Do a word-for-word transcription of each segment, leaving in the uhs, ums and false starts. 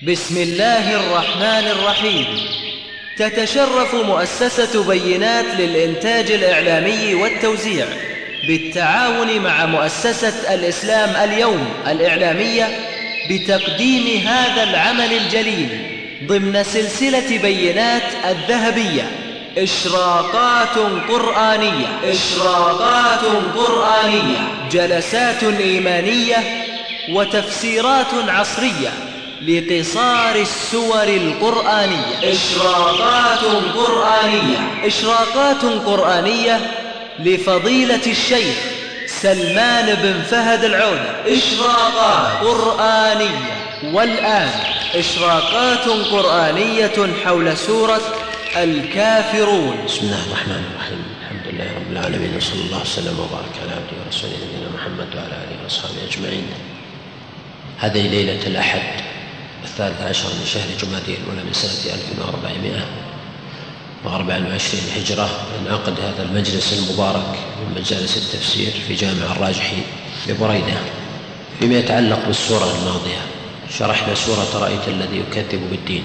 بسم الله الرحمن الرحيم. تتشرف مؤسسة بينات للإنتاج الإعلامي والتوزيع بالتعاون مع مؤسسة الإسلام اليوم الإعلامية بتقديم هذا العمل الجليل ضمن سلسلة بينات الذهبية، إشراقات قرآنية إشراقات قرآنية جلسات إيمانية وتفسيرات عصرية لقصار السور القرآنية. إشراقات قرآنية إشراقات قرآنية لفضيلة الشيخ سلمان بن فهد العودة. إشراقات قرآنية. والآن إشراقات قرآنية حول سورة الكافرون. بسم الله الرحمن الرحيم. الحمد لله رب العالمين، وصلى الله وسلم وبارك على عبده ورسوله نبينا محمد وعلى آله وأصحابه أجمعين. هذه ليلة الأحد الثالث عشر من شهر جمادى الأولى من سنة ألف وأربعمائة وأربع وعشرين هجرة ينعقد هذا المجلس المبارك من مجالس التفسير في جامع الراجحي ببريدة. فيما يتعلق بالسورة الماضية شرحنا سورة رأيت الذي يكذب بالدين،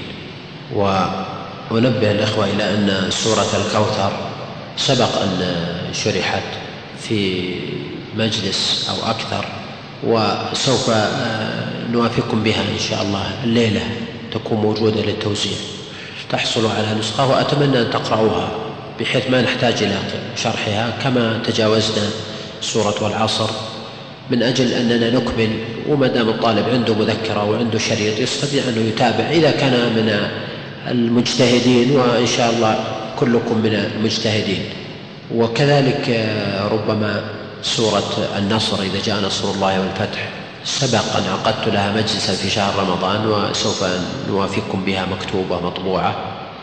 ونبه الإخوة إلى أن سورة الكوثر سبق أن شرحت في مجلس أو أكثر، وسوف نوافقكم بها إن شاء الله الليلة، تكون موجودة للتوزيع، تحصلوا على نسخة، وأتمنى أن تقرأوها بحيث ما نحتاج إلى شرحها كما تجاوزنا سورة والعصر، من أجل أننا نكمل. وما دام الطالب عنده مذكرة وعنده شريط يستطيع أنه يتابع إذا كان من المجتهدين، وإن شاء الله كلكم من المجتهدين. وكذلك ربما سورة النصر إذا جاء نصر الله والفتح سبق أن عقدت لها مجلسا في شهر رمضان، وسوف نوافقكم بها مكتوبة مطبوعة،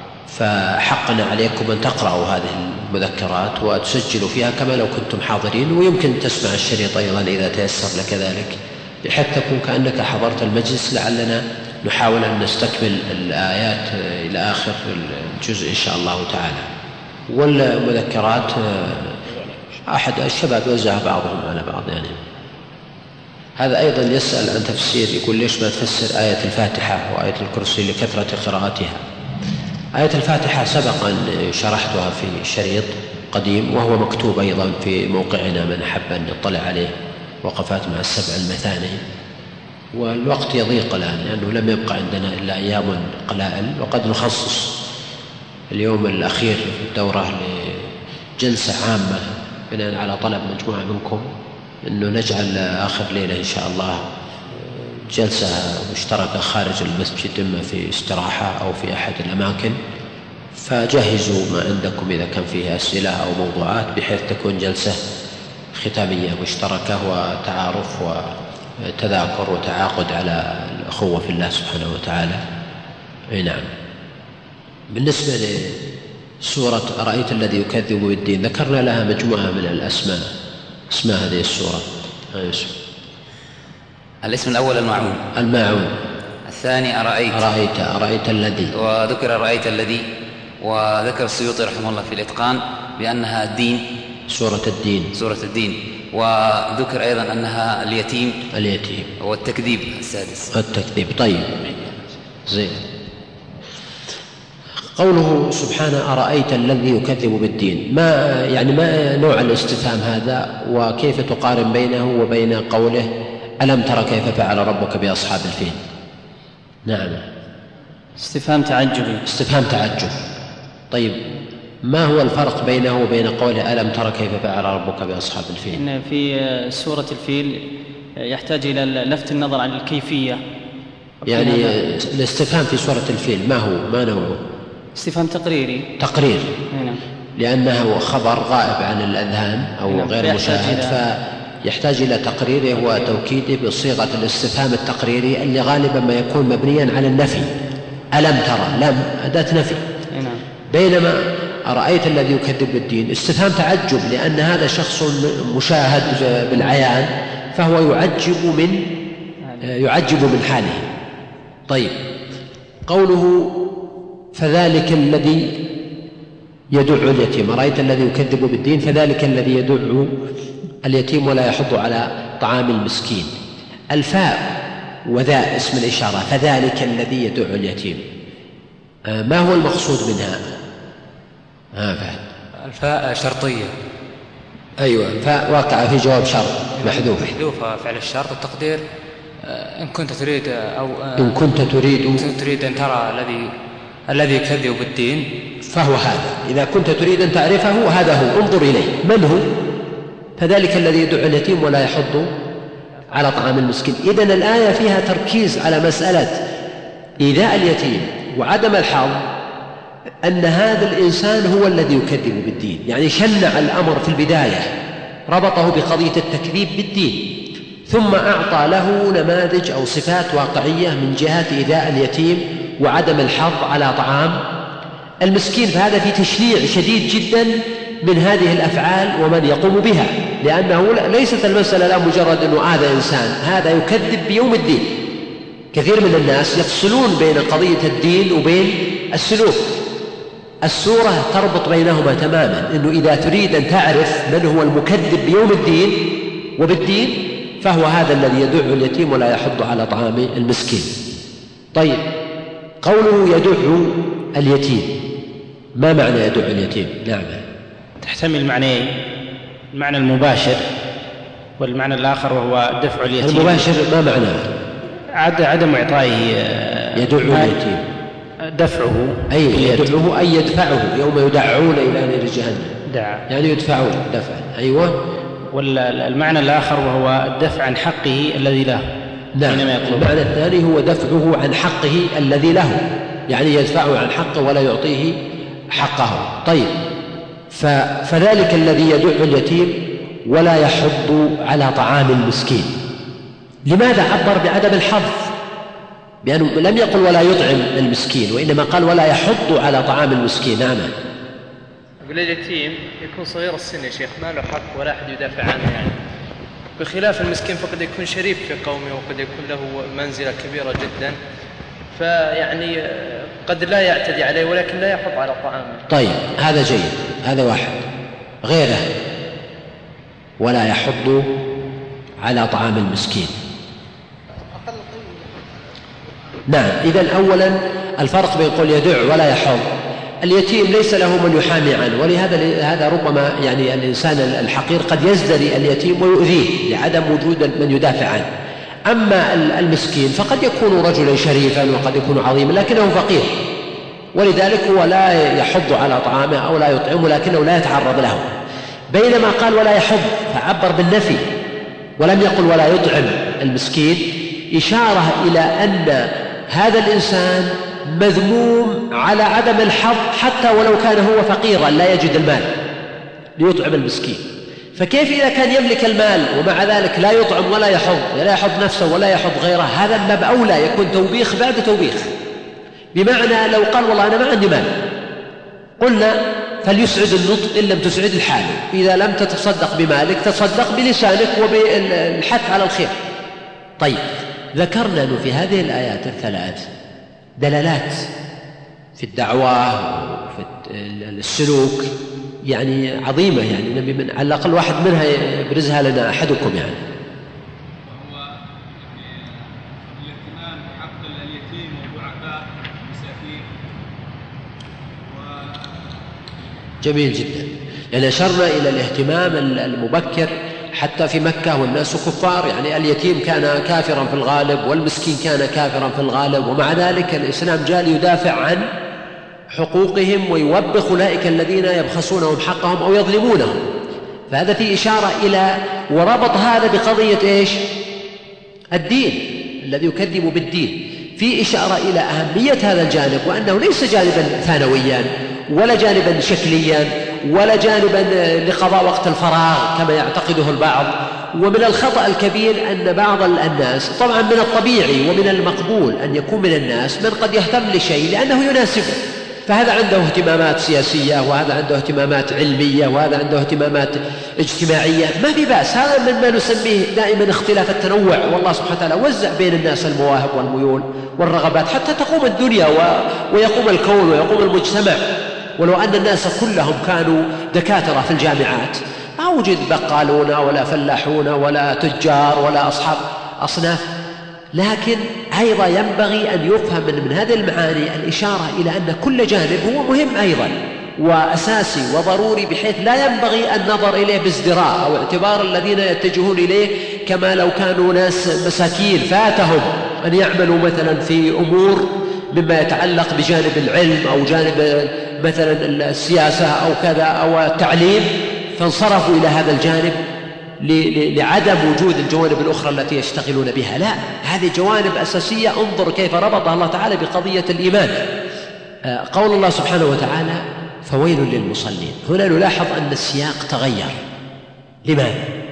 فحقنا عليكم أن تقرأوا هذه المذكرات وتسجلوا فيها كما لو كنتم حاضرين، ويمكن تسمع الشريط أيضا إذا تيسر لك ذلك، بحيث تكون كأنك حضرت المجلس. لعلنا نحاول أن نستكمل الآيات إلى آخر الجزء إن شاء الله تعالى. والمذكرات أحد الشباب وزعها بعضهم على بعض يعني. هذا أيضا يسأل عن تفسير، يقول ليش ما تفسر آية الفاتحة وآية الكرسي لكثرة قراءتها؟ آية الفاتحة سبق أن شرحتها في شريط قديم، وهو مكتوب أيضا في موقعنا من حب أن يطلع عليه، وقفات مع السبع المثاني. والوقت يضيق الآن لأنه لم يبقى عندنا إلا أيام قلائل، وقد نخصص اليوم الأخير في الدورة لجلسة عامة بناء على طلب مجموعة منكم أنه نجعل آخر ليلة إن شاء الله جلسة مشتركة خارج المسجد، إما في استراحة أو في أحد الأماكن، فجهزوا ما عندكم إذا كان فيه أسئلة أو موضوعات، بحيث تكون جلسة ختامية مشتركة وتعارف وتذاكر وتعاقد على الأخوة في الله سبحانه وتعالى. أي نعم. بالنسبة لسورة أرأيت الذي يكذب بالدين ذكرنا لها مجموعة من الأسماء، اسماء هذه السورة. الاسم الأول الماعون الماعون الثاني أرأيت أرأيت أرأيت الذي، وذكر أرأيت الذي، وذكر السيوطي رحمه الله في الإتقان بأنها الدين، سورة الدين سورة الدين، وذكر أيضا أنها اليتيم اليتيم والتكذيب السادس التكذيب. طيب زين. قوله سبحانه أرأيت الذي يكذب بالدين، ما يعني ما نوع الاستفهام هذا، وكيف تقارن بينه وبين قوله ألم ترى كيف فعل ربك بأصحاب الفيل؟ نعم، استفهام تعجبي استفهام تعجب. طيب ما هو الفرق بينه وبين قوله ألم ترى كيف فعل ربك بأصحاب الفيل؟ إن في سورة الفيل يحتاج إلى لفت النظر عن الكيفية، يعني الاستفهام في سورة الفيل ما هو ما نوعه؟ استفهام تقريري تقرير هنا. لأنه خبر غائب عن الأذهان أو هنا. غير مشاهد، فيحتاج إلى تقريره وتوكيده بصيغة الاستفهام التقريري اللي غالبا ما يكون مبنيا على النفي. ألم ترى لم أداة نفي هنا. بينما أرأيت الذي يكذب بالدين استفهام تعجب، لأن هذا شخص مشاهد بالعيان، فهو يعجب من يعجب من حاله. طيب قوله فذلك الذي يدع اليتيم، رأيت الذي يكذب بالدين فذلك الذي يدع اليتيم ولا يحض على طعام المسكين. الفاء وذا اسم الإشارة، فذلك الذي يدع اليتيم، ما هو المقصود منها؟ ها فهد. الفاء شرطية. أيوة، الفاء واقعة في جواب شرط محذوف، محذوفة فعل الشرط. التقدير إن كنت تريد أو إن كنت تريد تريد أن ترى الذي الذي يكذب بالدين فهو هذا. إذا كنت تريد أن تعرفه هذا هو، انظر إليه من هو. فذلك الذي يدع اليتيم ولا يحض على طعام المسكين. إذن الآية فيها تركيز على مسألة إيذاء اليتيم وعدم الحظ، أن هذا الإنسان هو الذي يكذب بالدين، يعني شنع الأمر في البداية، ربطه بقضية التكذيب بالدين، ثم أعطى له نماذج أو صفات واقعية من جهة إيذاء اليتيم وعدم الحظ على طعام المسكين. فهذا في تشنيع شديد جدا من هذه الأفعال ومن يقوم بها، لأنه ليست المسألة لا مجرد أنه هذا إنسان، هذا يكذب بيوم الدين. كثير من الناس يفصلون بين قضية الدين وبين السلوك. السورة تربط بينهما تماما، أنه إذا تريد أن تعرف من هو المكذب بيوم الدين وبالدين فهو هذا الذي يدع اليتيم ولا يحض على طعام المسكين. طيب، قوله يدع اليتيم، ما معنى يدع اليتيم؟ نعم، تحتمل معنيين، المعنى المباشر والمعنى الآخر وهو دفع اليتيم. المباشر ما معناه؟ عدم إعطائه يدع اليتيم، دفعه، أي يدعه أي يدفعه، يوم يدعون إلى نار جهنم، دعا يعني يدفعون دفعا. أيوة. والمعنى الآخر وهو الدفع عن حقه الذي له. نعم، المعنى الثاني هو دفعه عن حقه الذي له، يعني يدفعه عن حقه ولا يعطيه حقه. طيب، فذلك الذي يدع اليتيم ولا يحض على طعام المسكين. لماذا عبر بعدم الحظ؟ بأنه لم يقل ولا يطعم المسكين، وإنما قال ولا يحض على طعام المسكين. نعم. يقول اليتيم يكون صغير السن يا شيخ، ما له حق ولا أحد يدافع عنه، يعني بخلاف المسكين فقد يكون شريف في قومه وقد يكون له منزلة كبيرة جدا، فيعني قد لا يعتدي عليه ولكن لا يحض على طعامه. طيب، هذا جيد، هذا واحد. غيره ولا يحض على طعام المسكين. نعم. إذن أولا الفرق بين قول يدع ولا يحض، اليتيم ليس له من يحامي عنه، ولهذا هذا ربما يعني الإنسان الحقير قد يزدري اليتيم ويؤذيه لعدم وجود من يدافع عنه. أما المسكين فقد يكون رجلا شريفا وقد يكون عظيما لكنه فقير، ولذلك هو لا يحض على طعامه أو لا يطعمه لكنه لا يتعرض له. بينما قال ولا يحض فعبر بالنفي ولم يقل ولا يطعم المسكين، إشارة إلى أن هذا الإنسان مذموم على عدم الحظ حتى ولو كان هو فقيرا لا يجد المال ليطعم المسكين. فكيف إذا كان يملك المال ومع ذلك لا يطعم ولا يحض، لا يحض نفسه ولا يحض غيره؟ هذا من باب أولى يكون توبيخ بعد توبيخ. بمعنى لو قال والله أنا ما عندي مال، قلنا فليسعد النطق إن لم تسعد الحال، إذا لم تتصدق بمالك تصدق بلسانك وبالحث على الخير. طيب، ذكرنا أنه في هذه الآيات الثلاث دلالات في الدعوة وفي السلوك يعني عظيمة، يعني نبي من على الأقل واحد منها يبرزها لنا أحدكم. يعني وهو الاهتمام بحق اليتيم والضعفاء والمساكين. جميل جدا، يعني أشرنا إلى الاهتمام المبكر حتى في مكة والناس كفار، يعني اليتيم كان كافرا في الغالب والمسكين كان كافرا في الغالب، ومع ذلك الإسلام جاء ليدافع عن حقوقهم ويوبخ أولئك الذين يبخسونهم حقهم أو يظلمونهم. فهذا فيه إشارة إلى وربط هذا بقضية إيش؟ الدين الذي يكذب بالدين. في إشارة إلى أهمية هذا الجانب، وأنه ليس جانبا ثانويا ولا جانبا شكليا ولا جانبا لقضاء وقت الفراغ كما يعتقده البعض. ومن الخطأ الكبير أن بعض الناس، طبعا من الطبيعي ومن المقبول أن يكون من الناس من قد يهتم لشيء لأنه يناسبه، فهذا عنده اهتمامات سياسية وهذا عنده اهتمامات علمية وهذا عنده اهتمامات اجتماعية، ما في بأس، هذا مما نسميه دائما اختلاف التنوع. والله سبحانه وتعالى وزع بين الناس المواهب والميول والرغبات حتى تقوم الدنيا ويقوم الكون ويقوم المجتمع. ولو أن الناس كلهم كانوا دكاترة في الجامعات ما وجد بقالون ولا فلاحون ولا تجار ولا أصحاب أصناف لكن أيضا ينبغي أن يفهم من هذه المعاني الإشارة إلى أن كل جانب هو مهم أيضا وأساسي وضروري، بحيث لا ينبغي النظر إليه بازدراء أو اعتبار الذين يتجهون إليه كما لو كانوا ناس مساكين فاتهم أن يعملوا مثلا في أمور مما يتعلق بجانب العلم أو جانب مثلا السياسة أو كذا أو التعليم، فانصرفوا إلى هذا الجانب لعدم وجود الجوانب الأخرى التي يشتغلون بها. لا، هذه جوانب أساسية. انظر كيف ربطها الله تعالى بقضية الإيمان. قول الله سبحانه وتعالى فويل للمصلين، هنا نلاحظ أن السياق تغير. لماذا؟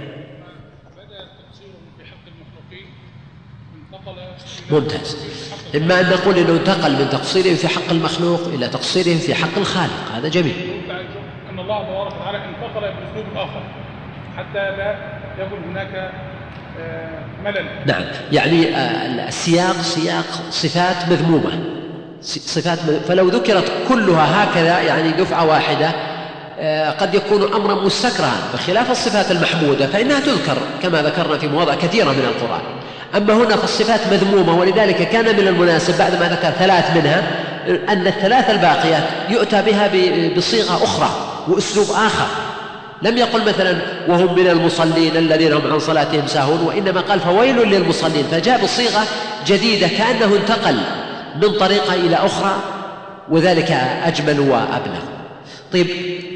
ممتاز. إما أن نقول أنه انتقل من تقصيرهم في حق المخلوق إلى تقصيرهم في حق الخالق، هذا جميل. أن الله تبارك وتعالى انتقل بأسلوب آخر حتى لا يكون هناك ملل. نعم، يعني السياق سياق صفات مذمومة، صفات فلو ذكرت كلها هكذا يعني دفعة واحدة قد يكون أمرا مستكرها، بخلاف الصفات المحمودة فإنها تذكر كما ذكرنا في مواضع كثيرة من القرآن. أما هنا فالصفات مذمومة، ولذلك كان من المناسب بعد ما ذكر ثلاث منها أن الثلاث الباقيات يؤتى بها بصيغة أخرى وأسلوب آخر. لم يقل مثلا وهم من المصلين الذين هم عن صلاتهم ساهون، وإنما قال فويل للمصلين، فجاء بصيغة جديدة كأنه انتقل من طريقة إلى أخرى، وذلك أجمل وأبلغ. طيب،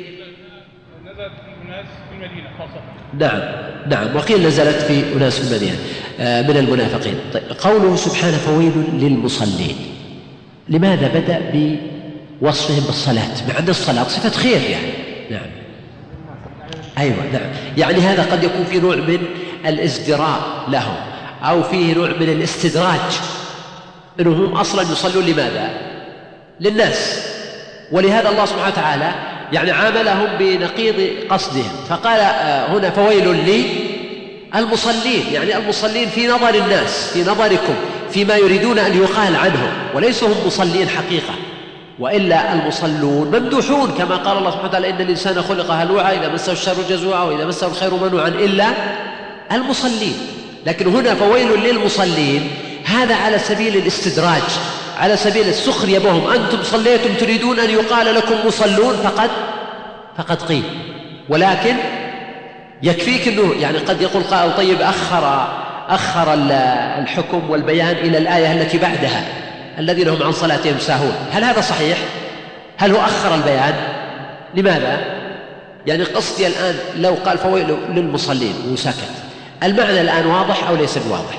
نزلت الناس في المدينة خاصة. نعم نعم وقيل نزلت في أناس في المدينة من المنافقين. طيب، قوله سبحانه فويل للمصلين، لماذا بدأ بوصفهم بالصلاة مع أن الصلاة صفة خير يعني؟ نعم أيوة نعم، يعني هذا قد يكون في نوع من الازدراء لهم أو فيه نوع من الاستدراج، إنهم أصلا يصلون لماذا؟ للناس، ولهذا الله سبحانه وتعالى يعني عاملهم بنقيض قصدهم، فقال هنا فويل للمصلين، يعني المصلين في نظر الناس، في نظركم، فيما يريدون أن يقال عنهم، وليسوا هم مصلين حقيقة، وإلا المصلون ممدوحون كما قال الله سبحانه وتعالى إن الإنسان خلق هلوعا إذا مسه الشر جزوعا وإذا مسه الخير منوعا إلا المصلين. لكن هنا فويل للمصلين هذا على سبيل الاستدراج، على سبيل السخرية بهم، أنتم صليتم تريدون أن يقال لكم مصلون فقد فقد قيل. ولكن يكفيك أنه يعني قد يقول قائل طيب أخر أخر الحكم والبيان إلى الآية التي بعدها الذين هم عن صلاتهم ساهون، هل هذا صحيح؟ هل هو أخر البيان؟ لماذا؟ يعني قصدي الآن لو قال فويل للمصلين وسكت، المعنى الآن واضح أو ليس بواضح؟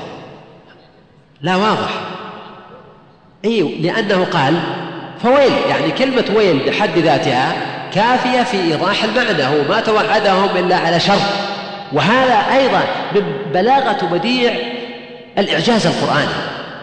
لا واضح. أي لأنه قال فويل، يعني كلمة ويل بحد ذاتها كافية في إيضاح المعنى، هو ما توعدهم إلا على شر. وهذا أيضا من بلاغة وبديع الإعجاز القرآني،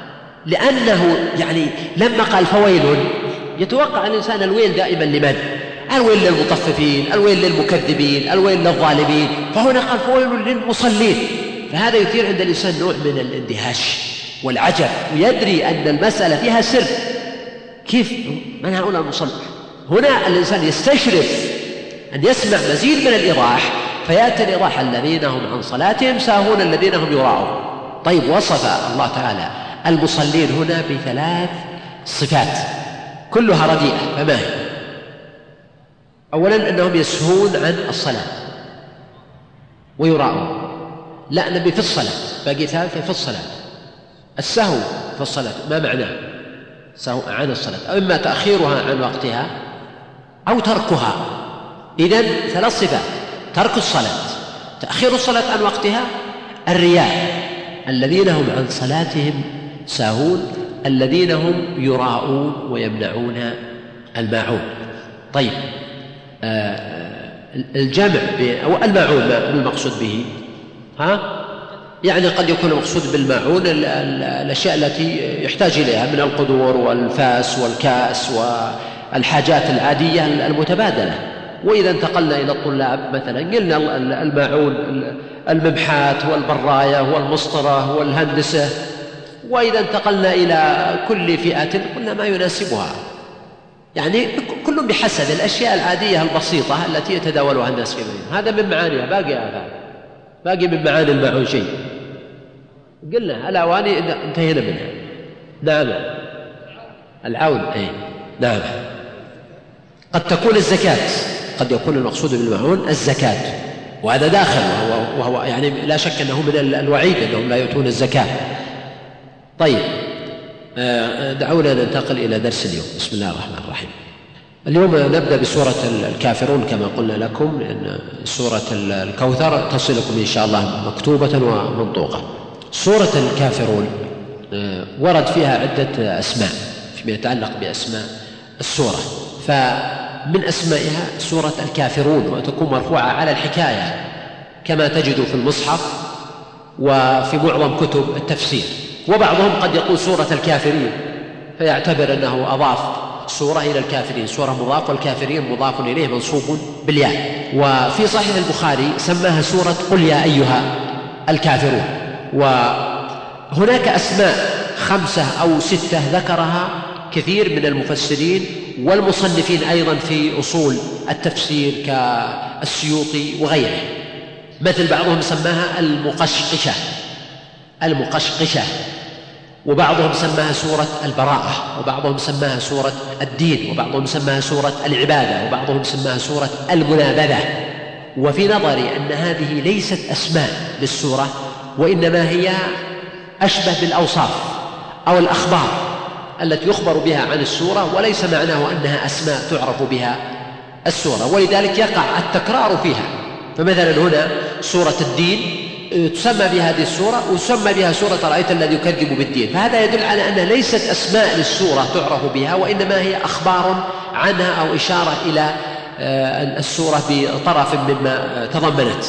لأنه يعني لما قال فويل يتوقع الإنسان الويل دائما لمن؟ الويل للمطففين، الويل للمكذبين، الويل للظالمين، فهنا قال فويل للمصلين، فهذا يثير عند الإنسان نوع من الاندهاش والعجب، ويدري أن المسألة فيها سر. كيف؟ من هؤلاء المصلين؟ هنا الإنسان يستشرف أن يسمع مزيد من الإيضاح، فيأتي الإيضاح الذين هم عن صلاتهم ساهون الذين هم يراءون. طيب، وصف الله تعالى المصلين هنا بثلاث صفات كلها رديئة، فما هي؟ أولا أنهم يسهون عن الصلاة ويراءون. لا، نبي في الصلاة، باقي ثالثة في الصلاة. السهو في الصلاة ما معناه؟ سهو عن الصلاة، أو إما تأخيرها عن وقتها أو تركها. إذن ثلاث صفات: ترك الصلاة، تأخير الصلاة عن وقتها، الرياء، الذين هم عن صلاتهم ساهون الذين هم يراءون ويمنعون الماعون. طيب، آه الجمع أو الماعون ما المقصود به؟ ها؟ يعني قد يكون المقصود بالماعون الأشياء التي يحتاج إليها من القدور والفاس والكأس والحاجات العادية المتبادلة. وإذا انتقلنا إلى الطلاب مثلا قلنا الماعون المبحات والبراية والمسطرة والهندسة. وإذا انتقلنا إلى كل فئة قلنا ما يناسبها، يعني كل بحسب الأشياء العادية البسيطة التي يتداولها الناس في بينهم. هذا من معانيها. باقي هذا باقي من معاني الماعون شيء. قلنا الأواني انتهينا منها. نعم العون أي نعم. قد تكون الزكاة، قد يكون المقصود بالمعون الزكاة، وهذا داخل وهو, وهو يعني لا شك أنه من الوعيد أنهم لا يؤتون الزكاة. طيب دعونا ننتقل إلى درس اليوم. بسم الله الرحمن الرحيم. اليوم نبدأ بسورة الكافرون كما قلنا لكم، لأن سورة الكوثر تصلكم إن شاء الله مكتوبة ومنطوقة. سورة الكافرون ورد فيها عدة أسماء فيما يتعلق بأسماء السورة، فمن أسمائها سورة الكافرون، وتكون مرفوعة على الحكاية كما تجد في المصحف وفي معظم كتب التفسير. وبعضهم قد يقول سورة الكافرين فيعتبر أنه أضاف سورة إلى الكافرين، سورة مضاف والكافرين مضاف إليه منصوب بالياء. وفي صحيح البخاري سماها سورة قل يا أيها الكافرون. وهناك أسماء خمسة أو ستة ذكرها كثير من المفسرين والمصنفين أيضا في أصول التفسير كالسيوطي وغيره، مثل بعضهم سماها المقشقشة المقشقشة وبعضهم سماها سورة البراءة، وبعضهم سماها سورة الدين، وبعضهم سماها سورة العبادة، وبعضهم سماها سورة المنابذة. وفي نظري أن هذه ليست أسماء للسورة، وإنما هي أشبه بالأوصاف أو الأخبار التي يخبر بها عن السورة، وليس معناه أنها أسماء تعرف بها السورة، ولذلك يقع التكرار فيها. فمثلا هنا سورة الدين تسمى بهذه السورة وتسمى بها سورة رأيت الذي يكذب بالدين، فهذا يدل على أنها ليست أسماء للسورة تعرف بها، وإنما هي أخبار عنها أو إشارة إلى السورة بطرف مما تضمنت.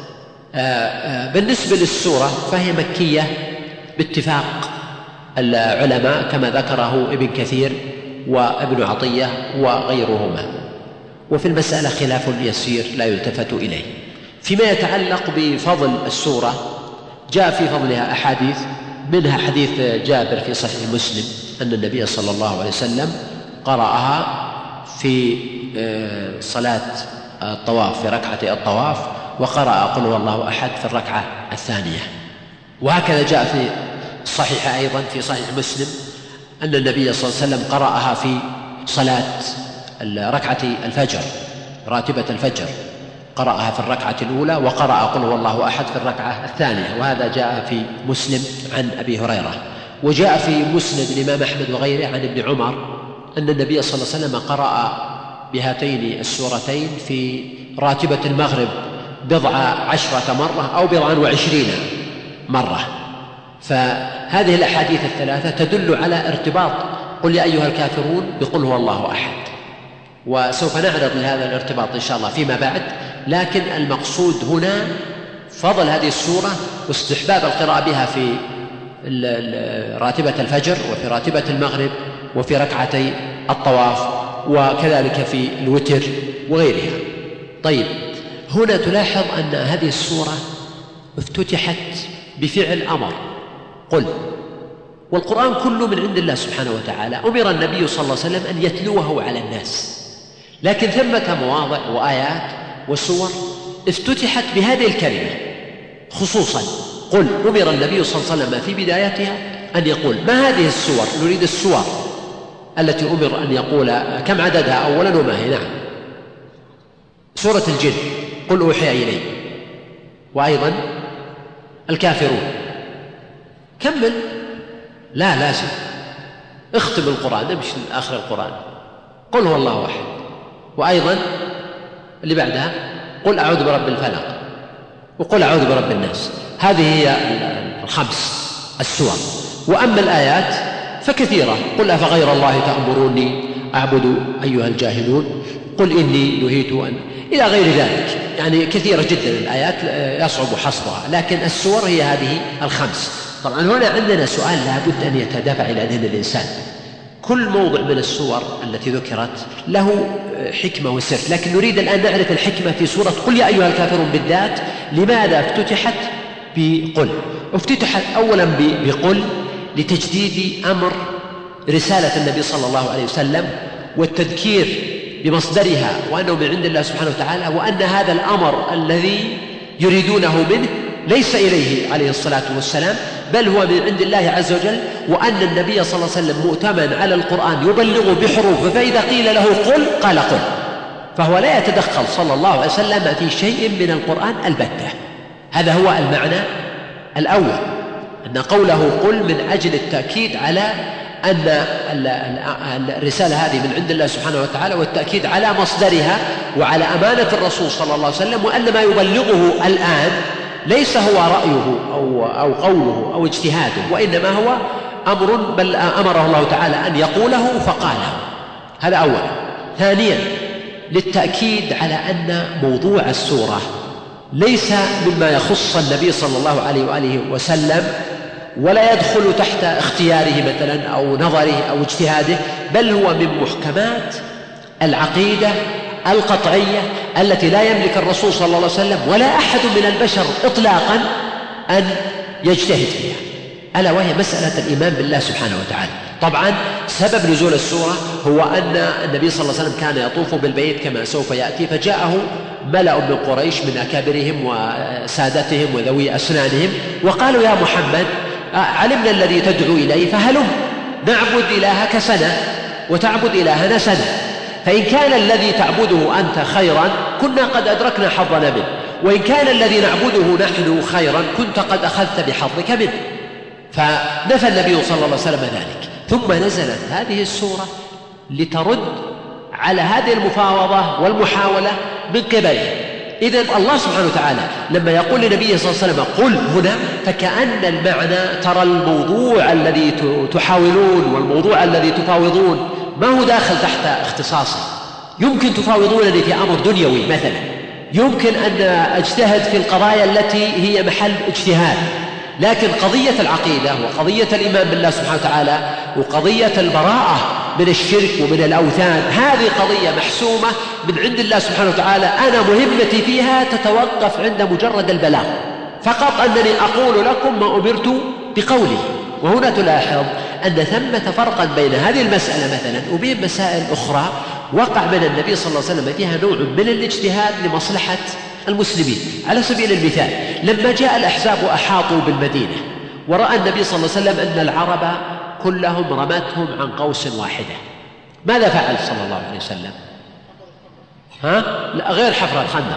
بالنسبة للسورة فهي مكية باتفاق العلماء كما ذكره ابن كثير وابن عطية وغيرهما، وفي المسألة خلاف يسير لا يلتفت إليه. فيما يتعلق بفضل السورة جاء في فضلها أحاديث، منها حديث جابر في صحيح مسلم أن النبي صلى الله عليه وسلم قرأها في صلاة الطواف، في ركعة الطواف، وقرأ قل هو الله أحد في الركعة الثانية. وهكذا جاء في الصحيح أيضا في صحيح مسلم أن النبي صلى الله عليه وسلم قرأها في صلاة ركعة الفجر، راتبة الفجر، قرأها في الركعة الأولى، وقرأ قل هو الله أحد في الركعة الثانية. وهذا جاء في مسلم عن أبي هريرة. وجاء في مسند الإمام أحمد وغيره عن ابن عمر أن النبي صلى الله عليه وسلم قرأ بهاتين السورتين في راتبة المغرب بضع عشرة مرة أو بضعا وعشرين مرة. فهذه الأحاديث الثلاثة تدل على ارتباط قل يا أيها الكافرون بقل هو الله أحد، وسوف نعرض لهذا الارتباط إن شاء الله فيما بعد. لكن المقصود هنا فضل هذه السورة واستحباب القراءة بها في راتبة الفجر وفي راتبة المغرب وفي ركعتي الطواف وكذلك في الوتر وغيرها. طيب هنا تلاحظ أن هذه السورة افتتحت بفعل أمر قل، والقرآن كله من عند الله سبحانه وتعالى. أمر النبي صلى الله عليه وسلم أن يتلوه على الناس، لكن ثمة مواضع وآيات وسور افتتحت بهذه الكلمة خصوصا قل. أمر النبي صلى الله عليه وسلم في بدايتها أن يقول ما هذه السور، نريد السور التي أمر أن يقول كم عددها أولا وما هي. نعم سورة الجن قل أوحي إلي، وأيضا الكافرون. كمل، لا لازم اختم القرآن، نمشي لآخر القرآن قل هو الله أحد، وأيضا اللي بعدها قل أعوذ برب الفلق وقل أعوذ برب الناس. هذه هي الخمس السور. وأما الآيات فكثيرة، قل أفغير الله تأمروني أعبد أيها الجاهلون، قل إني نهيت أن، إلى غير ذلك. يعني كثيرة جدا الآيات يصعب حصرها، لكن السور هي هذه الخمس. طبعا هنا عندنا سؤال لابد أن يتدافع إلى ذهن الإنسان. كل موضع من السور التي ذكرت له حكمة وسر، لكن نريد الآن نعرف الحكمة في سورة قل يا أيها الكافرون بالذات. لماذا افتتحت بقل؟ افتتحت أولا بقل لتجديد أمر رسالة النبي صلى الله عليه وسلم والتذكير بمصدرها وأنه من عند الله سبحانه وتعالى، وأن هذا الأمر الذي يريدونه منه ليس إليه عليه الصلاة والسلام بل هو من عند الله عز وجل، وأن النبي صلى الله عليه وسلم مؤتمن على القرآن يبلغ بحروف، فإذا قيل له قل قال قل، فهو لا يتدخل صلى الله عليه وسلم في شيء من القرآن البتة. هذا هو المعنى الأول، أن قوله قل من أجل التأكيد على أن الرسالة هذه من عند الله سبحانه وتعالى، والتأكيد على مصدرها وعلى أمانة الرسول صلى الله عليه وسلم، وأن ما يبلغه الآن ليس هو رأيه أو, أو قوله أو اجتهاده، وإنما هو أمر بل أمره الله تعالى أن يقوله فقاله. هذا أولا. ثانيا للتأكيد على أن موضوع السورة ليس مما يخص النبي صلى الله عليه وآله وسلم، ولا يدخل تحت اختياره مثلا أو نظره أو اجتهاده، بل هو من محكمات العقيدة القطعية التي لا يملك الرسول صلى الله عليه وسلم ولا أحد من البشر إطلاقا أن يجتهد فيها، ألا وهي مسألة الإيمان بالله سبحانه وتعالى. طبعا سبب نزول السورة هو أن النبي صلى الله عليه وسلم كان يطوف بالبيت كما سوف يأتي، فجاءه ملأ من قريش من أكابرهم وسادتهم وذوي أسنانهم وقالوا يا محمد علمنا الذي تدعو إليه فهلم نعبد إلهك سنة وتعبد إلهنا سنة، فإن كان الذي تعبده أنت خيرا كنا قد أدركنا حظنا منه، وإن كان الذي نعبده نحن خيرا كنت قد أخذت بحظك منه. فنفى النبي صلى الله عليه وسلم ذلك، ثم نزلت هذه السورة لترد على هذه المفاوضة والمحاولة من قبله. إذن الله سبحانه وتعالى لما يقول لنبيه صلى الله عليه وسلم قل هنا، فكأن المعنى ترى الموضوع الذي تحاولون والموضوع الذي تفاوضون ما هو داخل تحت اختصاصه. يمكن تفاوضونني في أمر دنيوي مثلا، يمكن أن أجتهد في القضايا التي هي محل اجتهاد، لكن قضية العقيدة وقضية الإيمان بالله سبحانه وتعالى وقضية البراءة من الشرك ومن الأوثان، هذه قضية محسومة من عند الله سبحانه وتعالى، أنا مهمتي فيها تتوقف عند مجرد البلاغ فقط، أنني أقول لكم ما أمرت بقوله. وهنا تلاحظ أن ثمة فرقا بين هذه المسألة مثلا وبين مسائل أخرى وقع من النبي صلى الله عليه وسلم فيها نوع من الاجتهاد لمصلحة المسلمين. على سبيل المثال لما جاء الأحزاب وأحاطوا بالمدينة ورأى النبي صلى الله عليه وسلم أن العرب كلهم رمتهم عن قوس واحدة، ماذا فعل صلى الله عليه وسلم؟ ها؟ لا غير حفر الخندق.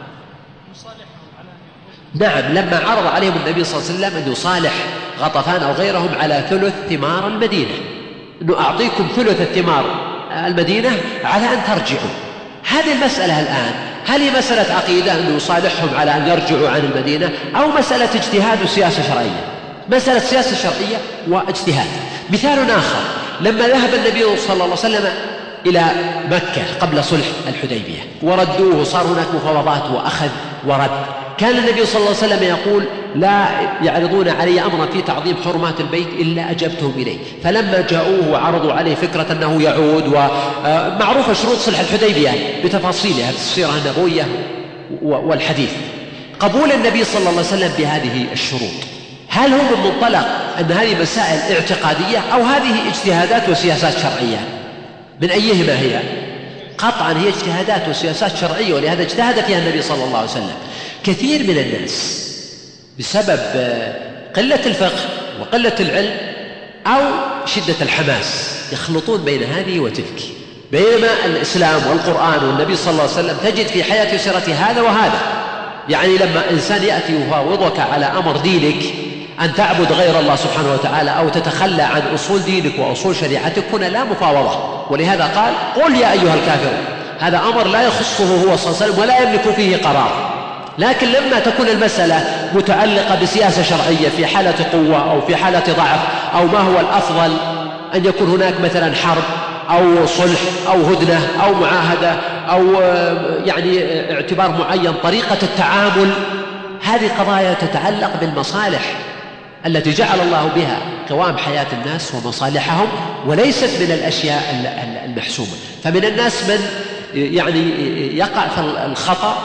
نعم، لما عرض عليهم النبي صلى الله عليه وسلم أن يصالح غطفان أو غيرهم على ثلث ثمار المدينة، أنه أعطيكم ثلث الثمار المدينة على أن ترجعوا. هذه المسألة الآن هل هي مسألة عقيدة أنه يصالحهم على أن يرجعوا عن المدينة، أو مسألة اجتهاد وسياسة شرعية؟ مسألة سياسة شرعية واجتهاد. مثال آخر، لما ذهب النبي صلى الله عليه وسلم إلى مكة قبل صلح الحديبية وردوه، صار هناك مفاوضات وأخذ ورد، كان النبي صلى الله عليه وسلم يقول لا يعرضون علي أمرا في تعظيم حرمات البيت إلا أجبتهم إليه. فلما جاءوه وعرضوا عليه فكرة أنه يعود، ومعروفة شروط صلح الحديبية بتفاصيلها في السيرة النبوية والحديث، قبول النبي صلى الله عليه وسلم بهذه الشروط، هل هو من منطلق أن هذه مسائل اعتقادية أو هذه اجتهادات وسياسات شرعية؟ من أيهما هي؟ قطعا هي اجتهادات وسياسات شرعية، ولهذا اجتهد فيها النبي صلى الله عليه وسلم. كثير من الناس بسبب قلة الفقه وقلة العلم أو شدة الحماس يخلطون بين هذه وتلك، بينما الإسلام والقرآن والنبي صلى الله عليه وسلم تجد في حياة سيرة هذا وهذا. يعني لما إنسان يأتي يفاوضك على أمر دينك أن تعبد غير الله سبحانه وتعالى أو تتخلى عن أصول دينك وأصول شريعتك، هنا لا مفاوضة، ولهذا قال قل يا أيها الكافرون. هذا أمر لا يخصه هو صلى الله عليه وسلم ولا يملك فيه قرار. لكن لما تكون المسألة متعلقة بسياسة شرعية في حالة قوة أو في حالة ضعف، أو ما هو الأفضل أن يكون هناك مثلا حرب أو صلح أو هدنة أو معاهدة أو يعني اعتبار معين، طريقة التعامل، هذه قضايا تتعلق بالمصالح التي جعل الله بها قوام حياة الناس ومصالحهم، وليست من الأشياء المحسومة. فمن الناس من يعني يقع في الخطأ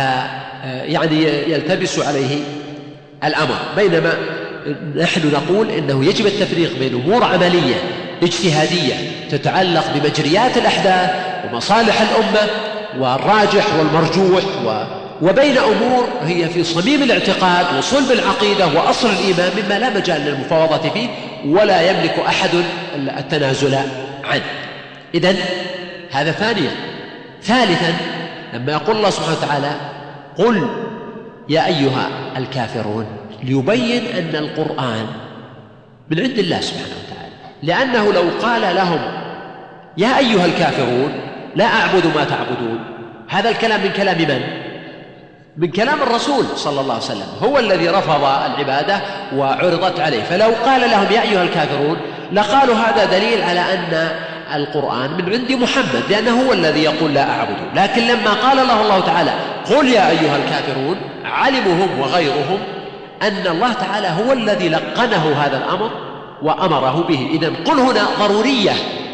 فيعني يلتبس عليه الأمر، بينما نحن نقول إنه يجب التفريق بين أمور عملية اجتهادية تتعلق بمجريات الأحداث ومصالح الأمة والراجح والمرجوح وبين أمور هي في صميم الاعتقاد وصلب العقيدة وأصل الإيمان مما لا مجال للمفاوضة فيه ولا يملك أحد التنازل عنه. إذن هذا ثانيا. ثالثا لما يقول الله سبحانه وتعالى قل يا أيها الكافرون ليبين أن القرآن من عند الله سبحانه وتعالى، لأنه لو قال لهم يا أيها الكافرون لا أعبد ما تعبدون، هذا الكلام من كلام من؟ من كلام الرسول صلى الله عليه وسلم، هو الذي رفض العبادة وعرضت عليه، فلو قال لهم يا أيها الكافرون لقالوا هذا دليل على أن القرآن من عند محمد، لأنه هو الذي يقول لا أعبد. لكن لما قال له الله تعالى قل يا أيها الكافرون علموا هم وغيرهم أن الله تعالى هو الذي لقنه هذا الأمر وأمره به. إذن قل هنا ضرورية.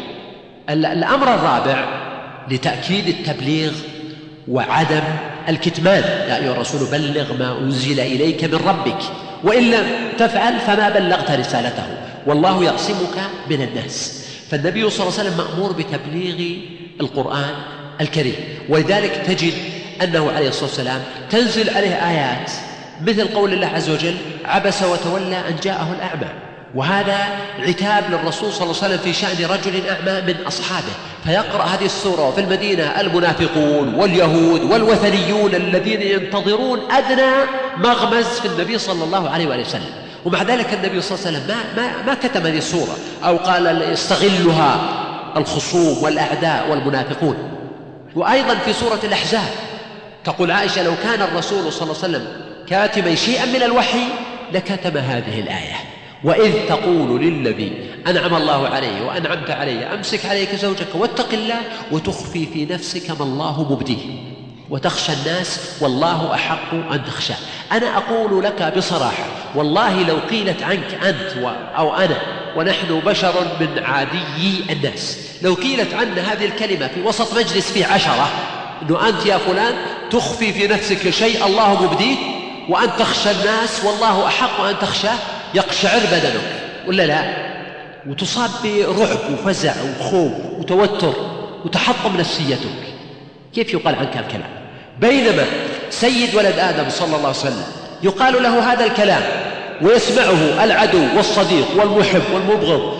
الأمر الرابع لتأكيد التبليغ وعدم الكتمان، يا أيها الرسول بلغ ما أنزل إليك من ربك وإن لم تفعل فما بلغت رسالته والله يعصمك من الناس. فالنبي صلى الله عليه وسلم مأمور بتبليغ القرآن الكريم، ولذلك تجد أنه عليه الصلاة والسلام تنزل عليه آيات مثل قول الله عز وجل عبس وتولى أن جاءه الأعمى، وهذا عتاب للرسول صلى الله عليه وسلم في شأن رجل أعمى من أصحابه، فيقرأ هذه السورة وفي المدينة المنافقون واليهود والوثنيون الذين ينتظرون أدنى مغمز في النبي صلى الله عليه وآله وسلم، ومع ذلك النبي صلى الله عليه وسلم ما, ما, ما كتم هذه السورة أو قال يستغلها الخصوم والأعداء والمنافقون. وأيضا في سورة الأحزاب تقول عائشة لو كان الرسول صلى الله عليه وسلم كاتما شيئا من الوحي لكتم هذه الآية، وإذ تقول للذي أنعم الله عليه وأنعمت عليه أمسك عليك زوجك واتق الله وتخفي في نفسك ما الله مبديه وتخشى الناس والله أحق أن تخشى. أنا أقول لك بصراحة والله لو قيلت عنك أنت أو أنا ونحن بشر من عادي الناس، لو قيلت عنا هذه الكلمة في وسط مجلس فيه عشرة أنه أنت يا فلان تخفي في نفسك شيء الله مبديه وأن تخشى الناس والله أحق أن تخشى، يقشعر بدنك ولا لا؟ وتصاب برعب وفزع وخوف وتوتر وتحطم نفسيتك. كيف يقال عنك الكلام؟ بينما سيد ولد آدم صلى الله عليه وسلم يقال له هذا الكلام ويسمعه العدو والصديق والمحب والمبغض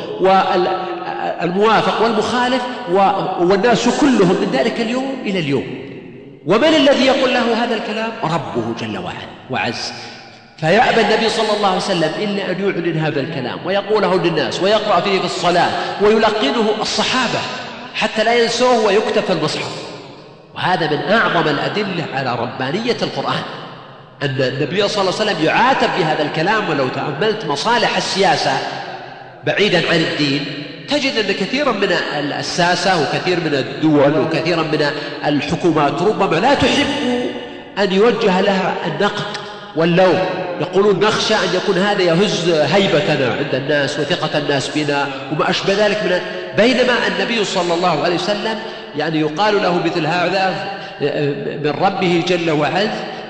والموافق والمخالف والناس كلهم من ذلك اليوم إلى اليوم. ومن الذي يقول له هذا الكلام؟ ربه جل وعز. فيأبى النبي صلى الله عليه وسلم إلا أن يعلن هذا الكلام ويقوله للناس ويقرأ فيه في الصلاة ويلقنه الصحابة حتى لا ينسوه ويكتب في المصحف. وهذا من أعظم الأدلة على ربانية القرآن، أن النبي صلى الله عليه وسلم يعاتب بهذا الكلام. ولو تأملت مصالح السياسة بعيدا عن الدين تجد أن كثيرا من الساسة وكثير من الدول وكثيرا من الحكومات ربما لا تحب أن يوجه لها النقد واللوم، يقولون نخشى أن يكون هذا يهز هيبتنا عند الناس وثقة الناس بنا وما أشبه ذلك من، بينما النبي صلى الله عليه وسلم يعني يقال له مثل هذا من ربه جل وعز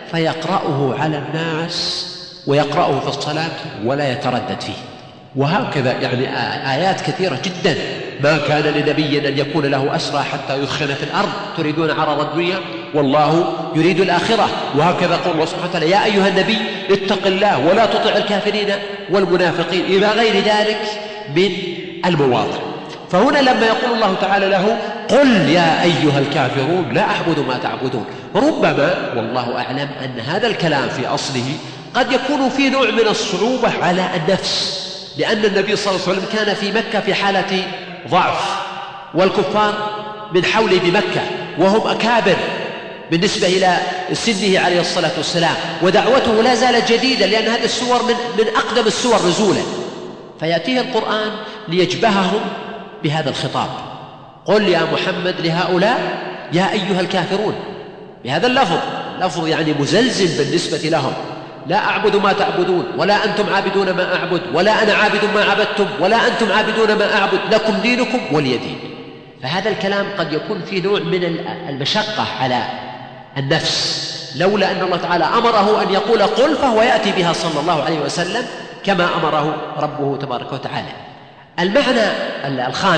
فيقرأه على الناس ويقرأه في الصلاة ولا يتردد فيه. وهكذا يعني آيات كثيرة جدا. ما كان لنبي أن يكون له أسرى حتى يثخن في الأرض تريدون عرض الدنيا والله يريد الآخرة. وهكذا قول الله سبحانه وتعالى يا أيها النبي اتق الله ولا تطع الكافرين والمنافقين إلى غير ذلك من المواضع. فهنا لما يقول الله تعالى له قل يا أيها الكافرون لا أعبد ما تعبدون، ربما والله أعلم أن هذا الكلام في أصله قد يكون فيه نوع من الصعوبة على النفس، لأن النبي صلى الله عليه وسلم كان في مكة في حالة ضعف والكفار من حوله بمكة وهم أكابر بالنسبة إلى سنه عليه الصلاة والسلام، ودعوته لا زالت جديدة لأن هذه السور من, من أقدم السور نزولا. فيأتيه القرآن ليجبههم بهذا الخطاب قل يا محمد لهؤلاء يا أيها الكافرون بهذا اللفظ، لفظ يعني مزلزل بالنسبة لهم، لا أعبد ما تعبدون ولا أنتم عابدون ما أعبد ولا أنا عابد ما عبدتم ولا أنتم عابدون ما أعبد لكم دينكم ولي دين. فهذا الكلام قد يكون في نوع من المشقة على النفس، لولا أن الله تعالى أمره أن يقول قل فهو يأتي بها صلى الله عليه وسلم كما أمره ربه تبارك وتعالى. المعنى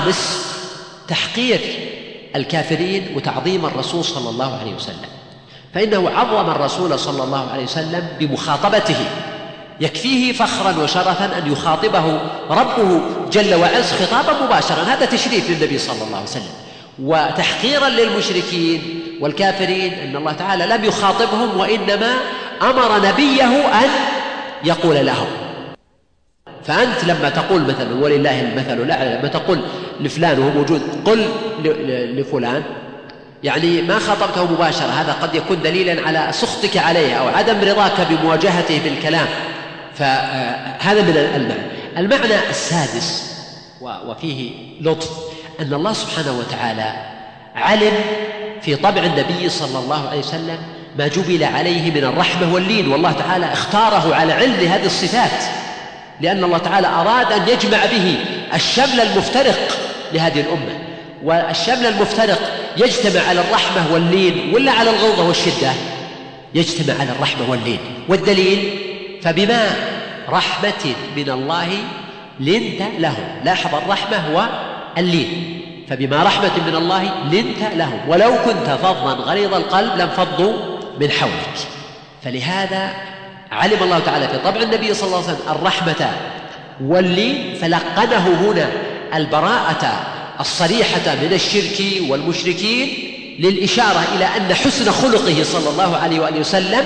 الخامس تحقير الكافرين وتعظيم الرسول صلى الله عليه وسلم. فإنه عظم الرسول صلى الله عليه وسلم بمخاطبته، يكفيه فخرا وشرفا أن يخاطبه ربه جل وعز خطابا مباشرا. هذا تشريف للنبي صلى الله عليه وسلم وتحقيرا للمشركين والكافرين أن الله تعالى لم يخاطبهم وإنما أمر نبيه أن يقول لهم. فأنت لما تقول مثلا ولله المثل الأعلى، لما تقول لفلان وهو موجود قل لفلان، يعني ما خاطبته مباشرة، هذا قد يكون دليلا على سخطك عليه أو عدم رضاك بمواجهته بالكلام، فهذا من المعنى. المعنى السادس وفيه لطف أن الله سبحانه وتعالى علم في طبع النبي صلى الله عليه وسلم ما جبل عليه من الرحمة واللين، والله تعالى اختاره على علم هذه الصفات، لأن الله تعالى أراد أن يجمع به الشمل المفترق لهذه الأمة. والشمل المفترق يجتمع على الرحمة واللين ولا على الغلظة والشدة؟ يجتمع على الرحمة واللين. والدليل فبما رحمة من الله لنت لهم. لاحظ الرحمة واللين، فبما رحمة من الله لنت لهم ولو كنت فظا غليظ القلب لانفضوا من حولك. فلهذا علم الله تعالى في طبع النبي صلى الله عليه وسلم الرحمة واللين، فلقنه هنا البراءة الصريحة من الشرك والمشركين للإشارة إلى أن حسن خلقه صلى الله عليه وآله وسلم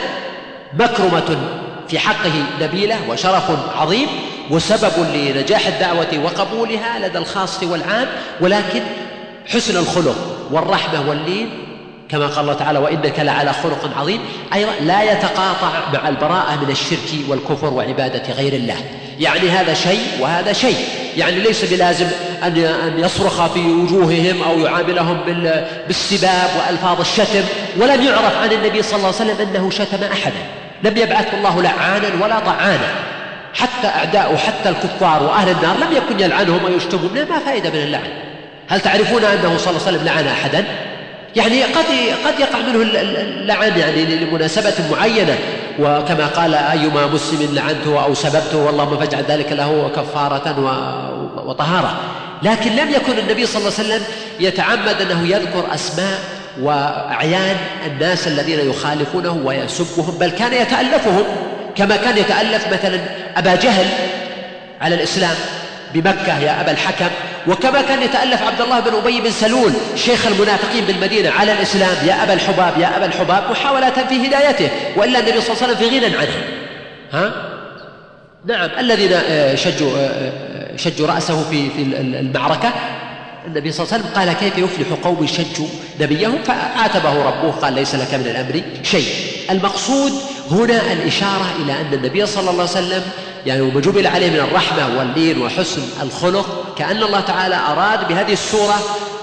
مكرمة في حقه نبيلة وشرف عظيم وسبب لنجاح الدعوة وقبولها لدى الخاص والعام. ولكن حسن الخلق والرحمة واللين كما قال الله تعالى وإنك لعلى خلق عظيم أيضا لا يتقاطع مع البراءة من الشرك والكفر وعبادة غير الله. يعني هذا شيء وهذا شيء، يعني ليس بلازم أن يصرخ في وجوههم أو يعاملهم بالسباب وألفاظ الشتم. ولم يعرف عن النبي صلى الله عليه وسلم أنه شتم أحدا، لم يبعث الله لعانا ولا طعانا، حتى أعداء حتى الكفار وأهل النار لم يكن يلعنهم ويشتمهم، ما فائدة من اللعن. هل تعرفون أنه صلى الله عليه وسلم لعن أحدا؟ يعني قد قد يقع منه اللعن يعني لمناسبة معينة، وكما قال أيما مسلم لعنته أو سببته والله فاجعل ذلك له كفارة وطهارة. لكن لم يكن النبي صلى الله عليه وسلم يتعمد أنه يذكر أسماء وأعيان الناس الذين يخالفونه ويسبهم، بل كان يتألفهم كما كان يتألف مثلا أبا جهل على الإسلام بمكة يا أبا الحكم، وكما كان يتألف عبد الله بن أبي بن سلول شيخ المنافقين بالمدينة على الإسلام يا أبا الحباب يا أبا الحباب محاولة في هدايته، وإلا النبي صلى الله عليه وسلم في غنى عنه. ها؟ نعم، الذين شجوا شجوا رأسه في في المعركة النبي صلى الله عليه وسلم قال كيف يفلح قوم شجوا نبيهم، فعاتبه ربه قال ليس لك من الأمر شيء. المقصود هنا الإشارة إلى أن النبي صلى الله عليه وسلم يعني وما جبل عليه من الرحمة واللين وحسن الخلق، كأن الله تعالى أراد بهذه السورة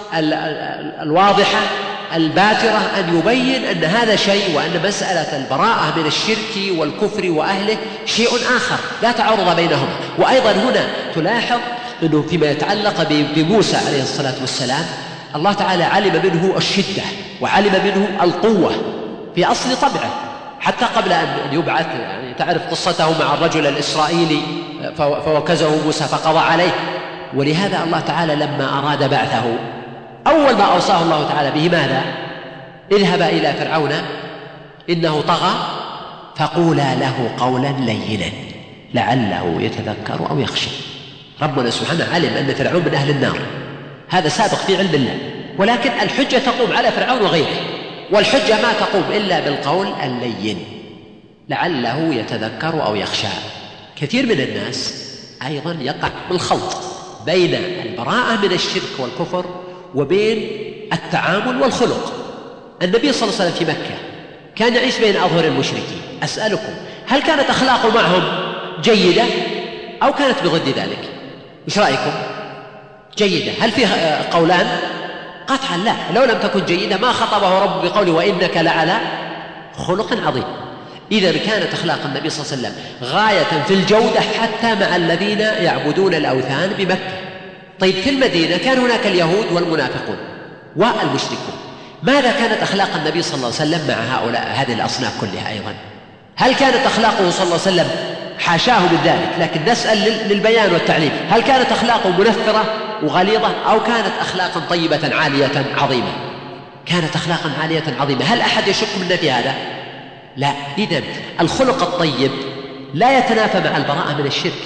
الواضحة الباترة أن يبين أن هذا شيء، وأن مسألة البراءة من الشرك والكفر وأهله شيء آخر لا تعارض بينهما. وأيضا هنا تلاحظ أنه فيما يتعلق بموسى عليه الصلاة والسلام الله تعالى علم منه الشدة وعلم منه القوة في أصل طبعه حتى قبل أن يبعث. يعني تعرف قصته مع الرجل الإسرائيلي فوكزه موسى فقضى عليه. ولهذا الله تعالى لما أراد بعثه أول ما أوصاه الله تعالى به ماذا؟ اذهب إلى فرعون إنه طغى فقولا له قولا لينا لعله يتذكر أو يخشى. ربنا سبحانه علم أن فرعون من أهل النار، هذا سابق في علم الله، ولكن الحجة تقوم على فرعون وغيره، والحجة ما تقوم إلا بالقول اللين لعله يتذكر أو يخشى. كثير من الناس أيضا يقع بالخلط بين البراءة من الشرك والكفر وبين التعامل والخلق. النبي صلى الله عليه وسلم في مكة كان يعيش بين أظهر المشركين. أسألكم هل كانت أخلاقه معهم جيدة أو كانت بضد ذلك؟ إيش رأيكم؟ جيدة. هل فيه قولان؟ قطعا لا. لو لم تكن جيدة ما خطبه رب بقوله وإنك لعلى خلق عظيم. إذا كانت أخلاق النبي صلى الله عليه وسلم غاية في الجودة حتى مع الذين يعبدون الأوثان بمكة. طيب في المدينة كان هناك اليهود والمنافقون والمشركون، ماذا كانت أخلاق النبي صلى الله عليه وسلم مع هؤلاء هذه الأصناف كلها أيضا؟ هل كانت أخلاقه صلى الله عليه وسلم حاشاه من ذلك، لكن نسأل للبيان والتعليم، هل كانت أخلاقه منفرة وغليظة أو كانت أخلاقا طيبة عالية عظيمة؟ كانت أخلاقا عالية عظيمة. هل أحد يشك منا في هذا؟ لا. إذن الخلق الطيب لا يتنافى مع البراءة من الشرك.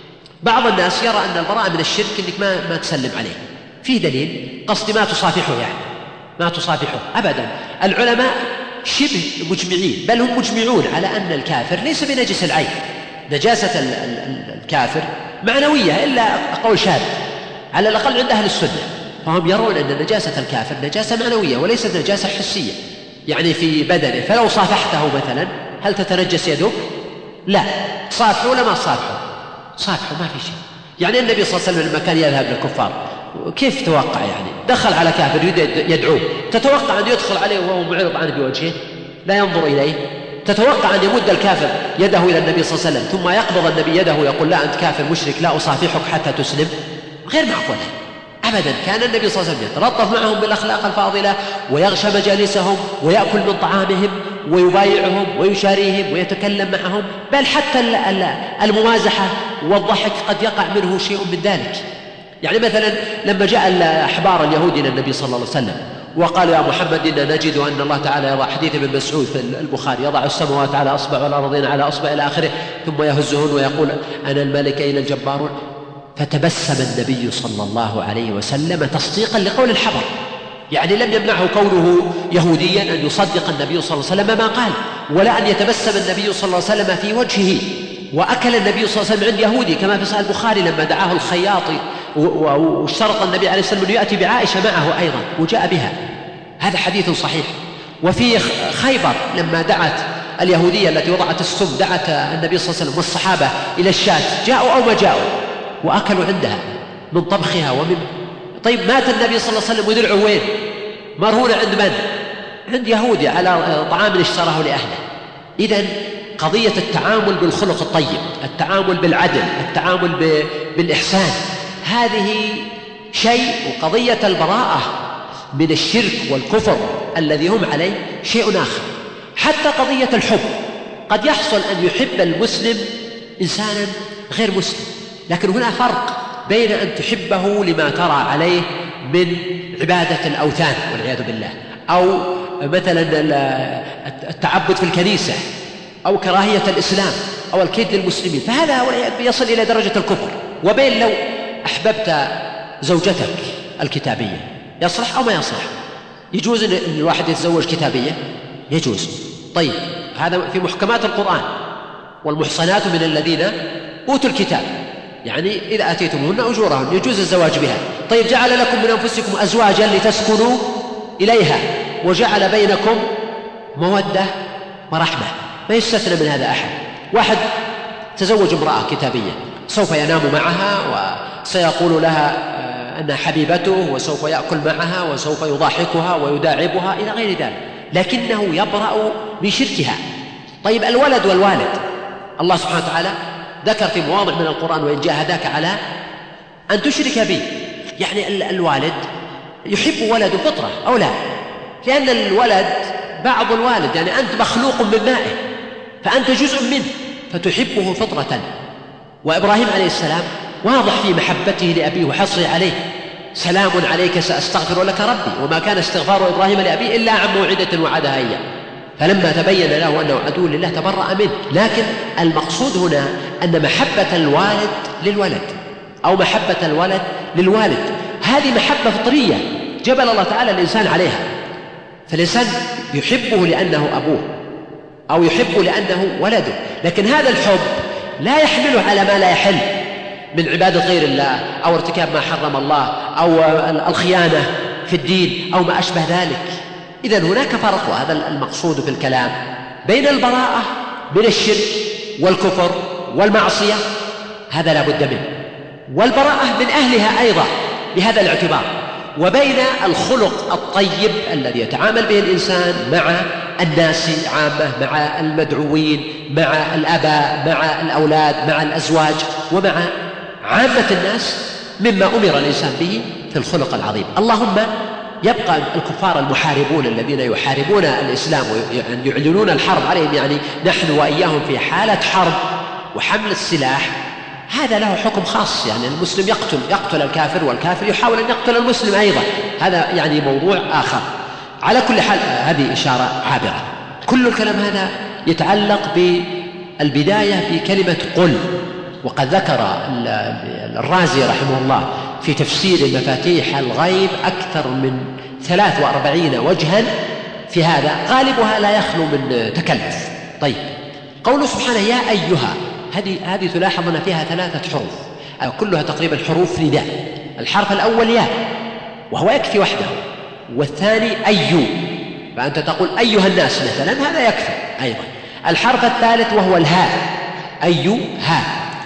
بعض الناس يرى أن البراءة من الشرك أنك ما, ما تسلم عليه. في دليل؟ قصدي ما تصافحه، يعني ما تصافحه أبدا. العلماء شبه مجمعين، بل هم مجمعون على أن الكافر ليس بنجس العين. نجاسة الكافر معنوية إلا قول شاذ على الأقل عند أهل السنة، فهم يرون أن نجاسة الكافر نجاسة معنوية وليست نجاسة حسية، يعني في بدنه. فلو صافحته مثلا هل تتنجس يدك؟ لا. صافحه ولا ما صافحه؟ صافحه، ما في شيء. يعني النبي صلى الله عليه وسلم لما كان يذهب للكفار كيف توقع؟ يعني دخل على كافر يدعوه، تتوقع أن يدخل عليه وهو معرض عنه بوجهه لا ينظر إليه؟ تتوقع أن يمد الكافر يده إلى النبي صلى الله عليه وسلم ثم يقبض النبي يده ويقول لا أنت كافر مشرك لا أصافحك حتى تسلم؟ غير معقول أبدا. كان النبي صلى الله عليه وسلم يتلطف معهم بالأخلاق الفاضلة ويغشى مجالسهم ويأكل من طعامهم ويبايعهم ويشاريهم ويتكلم معهم، بل حتى الممازحة والضحك قد يقع منه شيء من ذلك. يعني مثلا لما جاء الأحبار اليهود إلى النبي صلى الله عليه وسلم وقالوا يا محمد إنا نجد أن الله تعالى يضع، حديث ابن مسعود في البخاري، يضع السماوات على أصبع والأرضين على أصبع إلى آخره ثم يهزهن ويقول أنا الملك أين الجبارون. فتبسم النبي صلى الله عليه وسلم تصديقا لقول الحبر، يعني لم يمنعه كونه يهوديا أن يصدق النبي صلى الله عليه وسلم ما قال، ولا أن يتبسم النبي صلى الله عليه وسلم في وجهه. وأكل النبي صلى الله عليه وسلم عند يهودي كما في صحيح البخاري لما دعاه الخياطي واشترط النبي عليه الصلاة والسلام أن يأتي بعائشة معه أيضا وجاء بها، هذا حديث صحيح. وفي خيبر لما دعت اليهودية التي وضعت السم دعت النبي صلى الله عليه وسلم والصحابة إلى الشاة، جاءوا أو ما جاءوا وأكلوا عندها من طبخها ومن. طيب مات النبي صلى الله عليه وسلم ودرعه وين؟ مرهون عند من؟ عند يهودي على طعام اشتراه لأهله. إذن قضية التعامل بالخلق الطيب، التعامل بالعدل، التعامل بالإحسان، هذه شيء، وقضية البراءة من الشرك والكفر الذي هم عليه شيء آخر. حتى قضية الحب، قد يحصل أن يحب المسلم إنسانا غير مسلم، لكن هنا فرق بين أن تحبه لما ترى عليه من عبادة الأوثان والعياذ بالله، أو مثلا التعبد في الكنيسة، أو كراهية الإسلام، أو الكيد للمسلمين، فهذا يصل إلى درجة الكفر. وبين لو أحببت زوجتك الكتابية، يصلح أو ما يصلح؟ يجوز أن الواحد يتزوج كتابية؟ يجوز. طيب هذا في محكمات القرآن، والمحصنات من الذين أوتوا الكتاب، يعني إذا أتيتموهن أجورهن يجوز الزواج بها. طيب جعل لكم من أنفسكم أزواجا لتسكنوا إليها وجعل بينكم مودة ورحمة، ما يستثنى من هذا أحد. واحد تزوج امرأة كتابية سوف ينام معها وسيقول لها أنها حبيبته وسوف يأكل معها وسوف يضاحكها ويداعبها إلى غير ذلك، لكنه يبرأ من شركها. طيب الولد والوالد، الله سبحانه وتعالى ذكر في مواضع من القرآن وإن جاهداك على أن تشرك به، يعني الوالد يحب ولده فطرة أو لا؟ لأن الولد بعض الوالد، يعني أنت مخلوق من مائه فأنت جزء منه فتحبه فطرة. وإبراهيم عليه السلام واضح في محبته لأبيه وحصره عليه، سلام عليك سأستغفر لك ربي، وما كان استغفار إبراهيم لأبيه إلا عن موعدة وعدها إياه، فلما تبين له أنه عدو لله تبرأ منه. لكن المقصود هنا أن محبة الوالد للولد أو محبة الولد للوالد هذه محبة فطرية جبل الله تعالى الإنسان عليها، فالإنسان يحبه لأنه أبوه أو يحبه لأنه ولده، لكن هذا الحب لا يحمله على ما لا يحل من عبادة غير الله أو ارتكاب ما حرم الله أو الخيانة في الدين أو ما أشبه ذلك. إذن هناك فرق، وهذا المقصود في الكلام، بين البراءة من الشرك والكفر والمعصية، هذا لا بد منه، والبراءة من أهلها أيضا بهذا الاعتبار، وبين الخلق الطيب الذي يتعامل به الإنسان مع الناس عامة، مع المدعوين، مع الآباء، مع الأولاد، مع الأزواج، ومع عامة الناس، مما أمر الإنسان به في الخلق العظيم. اللهم يبقى الكفار المحاربون الذين يحاربون الإسلام ويعلنون الحرب عليهم، يعني نحن وإياهم في حالة حرب وحمل السلاح، هذا له حكم خاص، يعني المسلم يقتل يقتل الكافر والكافر يحاول أن يقتل المسلم أيضا، هذا يعني موضوع آخر. على كل حال هذه إشارة عابرة. كل الكلام هذا يتعلق بالبداية في كلمة قل. وقد ذكر الرازي رحمه الله في تفسير مفاتيح الغيب أكثر من ثلاث وأربعين وجها في هذا، غالبها لا يخلو من تكلف. طيب، قوله سبحانه يا أيها، هذه هذه تلاحظ أن فيها ثلاثة حروف كلها تقريبا حروف نداء. الحرف الأول يا وهو يكفي وحده، والثاني أي، فأنت تقول أيها الناس مثلا، هذا يكفي أيضا. الحرف الثالث وهو الهاء، أي ها،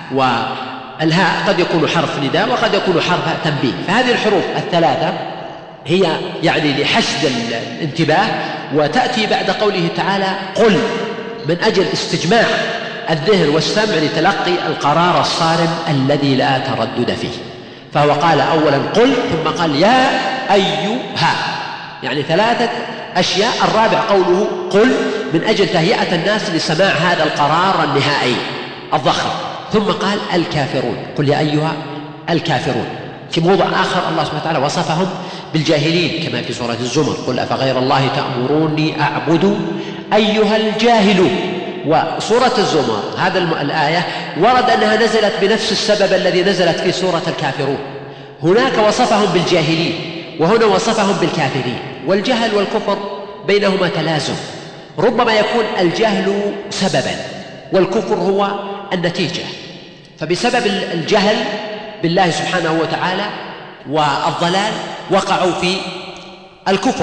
والهاء قد يكون حرف نداء وقد يكون حرف تنبيه. فهذه الحروف الثلاثة هي يعني لحشد الانتباه، وتأتي بعد قوله تعالى قل من أجل استجماع الذهن والسمع لتلقي القرار الصارم الذي لا تردد فيه. فهو قال أولا قل، ثم قال يا أيها، يعني ثلاثة أشياء. الرابع قوله قل من أجل تهيئة الناس لسماع هذا القرار النهائي الضخم. ثم قال الكافرون، قل يا أيها الكافرون. في موضع آخر الله سبحانه وتعالى وصفهم بالجاهلين كما في سورة الزمر، قل أفغير الله تأمروني أعبد أيها الجاهلون. وسورة الزمر هذا الآية ورد أنها نزلت بنفس السبب الذي نزلت في سورة الكافرون. هناك وصفهم بالجاهلين وهنا وصفهم بالكافرين، والجهل والكفر بينهما تلازم. ربما يكون الجهل سببا والكفر هو النتيجة، فبسبب الجهل بالله سبحانه وتعالى والضلال وقعوا في الكفر،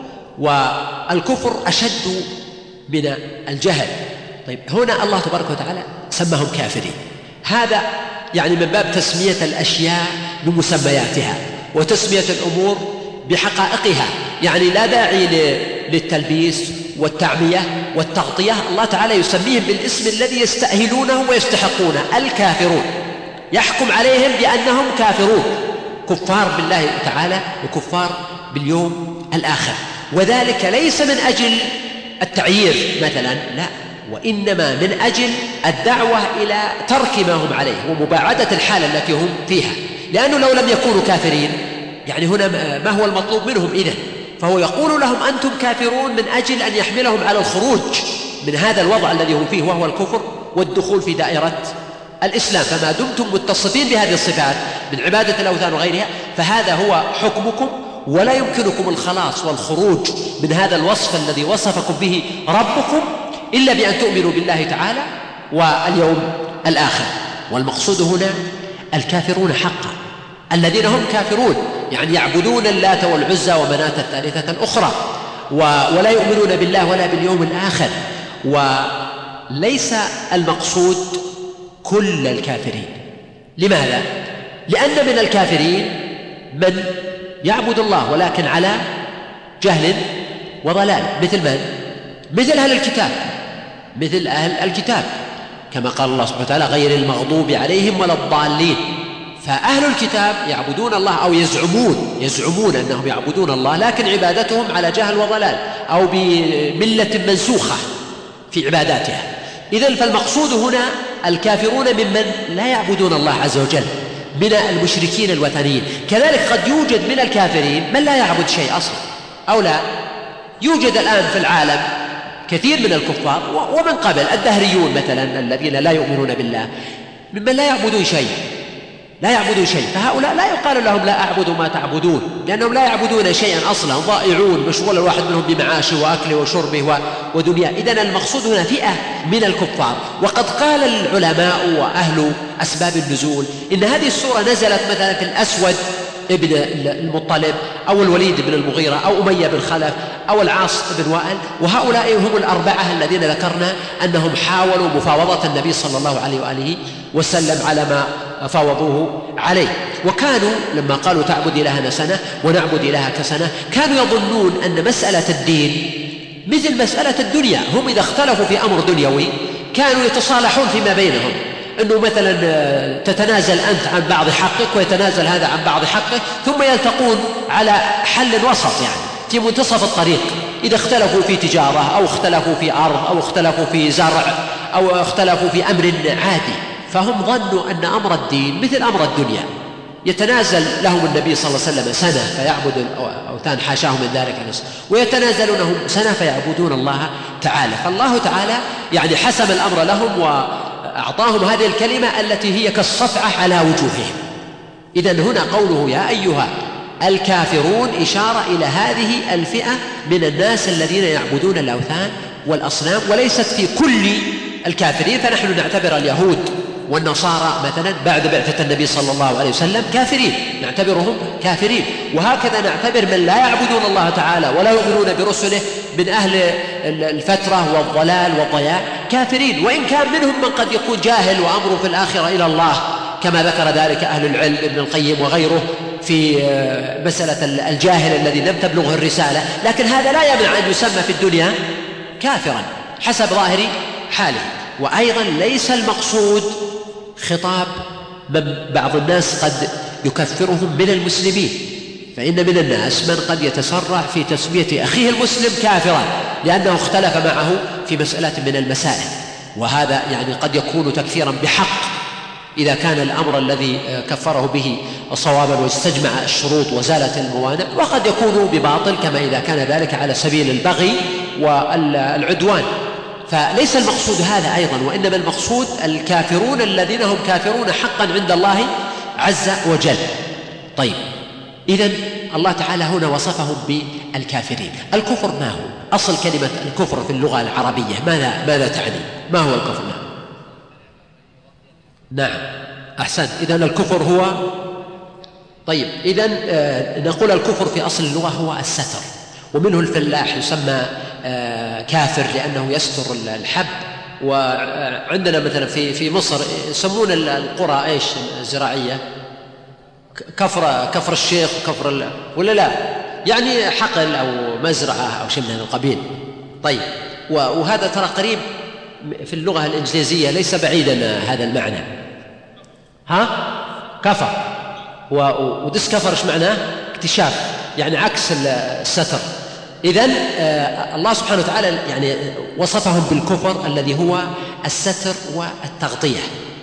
والكفر أشد من الجهل. طيب، هنا الله تبارك وتعالى سماهم كافرين. هذا يعني من باب تسمية الأشياء بمسمياتها وتسمية الأمور بحقائقها، يعني لا داعي للتلبيس والتعمية والتغطية. الله تعالى يسميهم بالاسم الذي يستأهلونه ويستحقونه، الكافرون، يحكم عليهم بأنهم كافرون، كفار بالله تعالى وكفار باليوم الآخر. وذلك ليس من أجل التعيير مثلا، لا، وإنما من أجل الدعوة إلى ترك ما هم عليه ومباعدة الحالة التي هم فيها. لأنه لو لم يكونوا كافرين، يعني هنا ما هو المطلوب منهم إذن؟ فهو يقول لهم أنتم كافرون من أجل أن يحملهم على الخروج من هذا الوضع الذي هم فيه وهو الكفر والدخول في دائرة الإسلام. فما دمتم متصفين بهذه الصفات من عبادة الأوثان وغيرها فهذا هو حكمكم، ولا يمكنكم الخلاص والخروج من هذا الوصف الذي وصفكم به ربكم إلا بأن تؤمنوا بالله تعالى واليوم الآخر. والمقصود هنا الكافرون حقا، الذين هم كافرون يعني يعبدون اللات والعزى ومناة الثالثة الأخرى، ولا يؤمنون بالله ولا باليوم الآخر. وليس المقصود كل الكافرين. لماذا؟ لأن من الكافرين من يعبد الله ولكن على جهل وضلال، مثل من؟ مثل أهل الكتاب، مثل أهل الكتاب كما قال الله سبحانه وتعالى غير المغضوب عليهم ولا الضالين. فأهل الكتاب يعبدون الله أو يزعمون يزعمون أنهم يعبدون الله، لكن عبادتهم على جهل وضلال أو بملة منسوخة في عباداتها. إذن فالمقصود هنا الكافرون ممن لا يعبدون الله عز وجل من المشركين الوثنيين. كذلك قد يوجد من الكافرين من لا يعبد شيء أصلا، أو لا يوجد الآن في العالم كثير من الكفار ومن قبل الدهريون مثلا الذين لا يؤمنون بالله ممن لا يعبدون شيء لا يعبدون شيء فهؤلاء لا يقال لهم لا أعبد ما تعبدون، لأنهم لا يعبدون شيئا أصلا، ضائعون، مشغول الواحد منهم بمعاشه وأكله وشربه ودنياه. إذن المقصود هنا فئة من الكفار. وقد قال العلماء وأهل أسباب النزول إن هذه السورة نزلت مثلا في الأسود ابن المطلب أو الوليد بن المغيرة أو أمية بن خلف أو العاص بن وائل، وهؤلاء هم الأربعة الذين ذكرنا أنهم حاولوا مفاوضة النبي صلى الله عليه وآله وسلم على ما فاوضوه عليه. وكانوا لما قالوا تعبد إلهنا سنة ونعبد إلهك سنة كانوا يظنون أن مسألة الدين مثل مسألة الدنيا، هم إذا اختلفوا في أمر دنيوي كانوا يتصالحون فيما بينهم، أنه مثلا تتنازل أنت عن بعض حقك ويتنازل هذا عن بعض حقه، ثم يلتقون على حل وسط يعني في منتصف الطريق. إذا اختلفوا في تجارة أو اختلفوا في أرض أو اختلفوا في زرع أو اختلفوا في أمر عادي، فهم ظنوا أن أمر الدين مثل أمر الدنيا، يتنازل لهم النبي صلى الله عليه وسلم سنة فيعبد الأوثان حاشاه من ذلك النص، ويتنازلونهم سنة فيعبدون الله تعالى. فالله تعالى يعني حسم الأمر لهم وأعطاهم هذه الكلمة التي هي كالصفعة على وجوههم. إذن هنا قوله يا أيها الكافرون إشارة إلى هذه الفئة من الناس الذين يعبدون الأوثان والأصنام، وليست في كل الكافرين. فنحن نعتبر اليهود والنصارى مثلا بعد بعثة النبي صلى الله عليه وسلم كافرين، نعتبرهم كافرين، وهكذا نعتبر من لا يعبدون الله تعالى ولا يؤمنون برسله من أهل الفترة والضلال والضياع كافرين، وإن كان منهم من قد يكون جاهل وأمره في الآخرة إلى الله كما ذكر ذلك أهل العلم ابن القيم وغيره في مسألة الجاهل الذي لم تبلغه الرسالة، لكن هذا لا يمنع أن يسمى في الدنيا كافرا حسب ظاهر حاله. وأيضا ليس المقصود خطاب من بعض الناس قد يكفرهم من المسلمين، فإن من الناس من قد يتسرع في تسمية أخيه المسلم كافرا لأنه اختلف معه في مسألة من المسائل، وهذا يعني قد يكون تكفيرا بحق إذا كان الأمر الذي كفره به صوابا واستجمع الشروط وزالت الموانع، وقد يكون بباطل كما إذا كان ذلك على سبيل البغي والعدوان. فليس المقصود هذا أيضا، وإنما المقصود الكافرون الذين هم كافرون حقا عند الله عز وجل. طيب، إذن الله تعالى هنا وصفهم بالكافرين. الكفر ما هو؟ أصل كلمة الكفر في اللغة العربية ماذا, ماذا تعني؟ ما هو الكفر؟ نعم أحسنت. إذن الكفر هو طيب إذن آه نقول الكفر في أصل اللغة هو الستر، ومنه الفلاح يسمى آه كافر لأنه يستر الحب. وعندنا مثلا في في مصر يسمون القرى ايش الزراعية كفر كفر الشيخ وكفر ال... ولا لا يعني حقل أو مزرعة أو شيء من هذا القبيل. طيب، وهذا ترى قريب في اللغة الإنجليزية، ليس بعيدا هذا المعنى. ها كفر وديسكفر ايش معناه؟ اكتشاف، يعني عكس الستر. إذن آه الله سبحانه وتعالى يعني وصفهم بالكفر الذي هو الستر والتغطية،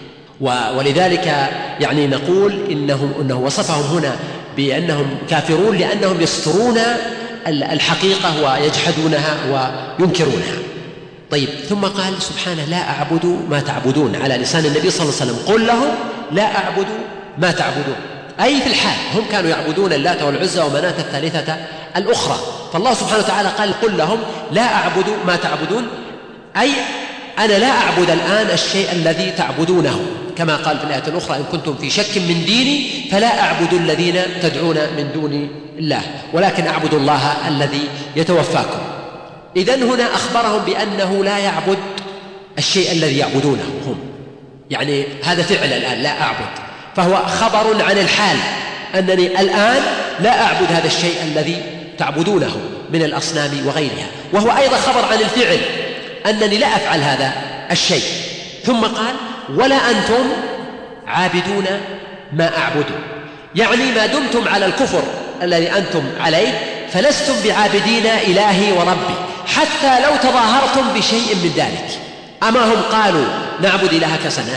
ولذلك يعني نقول إنه, إنه وصفهم هنا بأنهم كافرون لأنهم يسترون الحقيقة ويجحدونها وينكرونها. طيب، ثم قال سبحانه لا أعبد ما تعبدون على لسان النبي صلى الله عليه وسلم، قل لهم لا أعبد ما تعبدون، أي في الحال هم كانوا يعبدون اللات والعزى ومناة الثالثة الأخرى. فالله سبحانه وتعالى قال قل لهم لا أعبد ما تعبدون، أي أنا لا أعبد الآن الشيء الذي تعبدونه، كما قال في الآية الأخرى إن كنتم في شك من ديني فلا أعبد الذين تدعون من دون الله ولكن أعبد الله الذي يتوفاكم. إذن هنا أخبرهم بأنه لا يعبد الشيء الذي يعبدونه هم، يعني هذا فعل الآن لا أعبد، فهو خبر عن الحال أنني الآن لا أعبد هذا الشيء الذي تعبدونه من الأصنام وغيرها، وهو أيضا خبر عن الفعل أنني لا أفعل هذا الشيء. ثم قال ولا أنتم عابدون ما أعبد، يعني ما دمتم على الكفر الذي أنتم عليه فلستم بعابدين إلهي وربي حتى لو تظاهرتم بشيء من ذلك. أما هم قالوا نعبد إلهك سنة،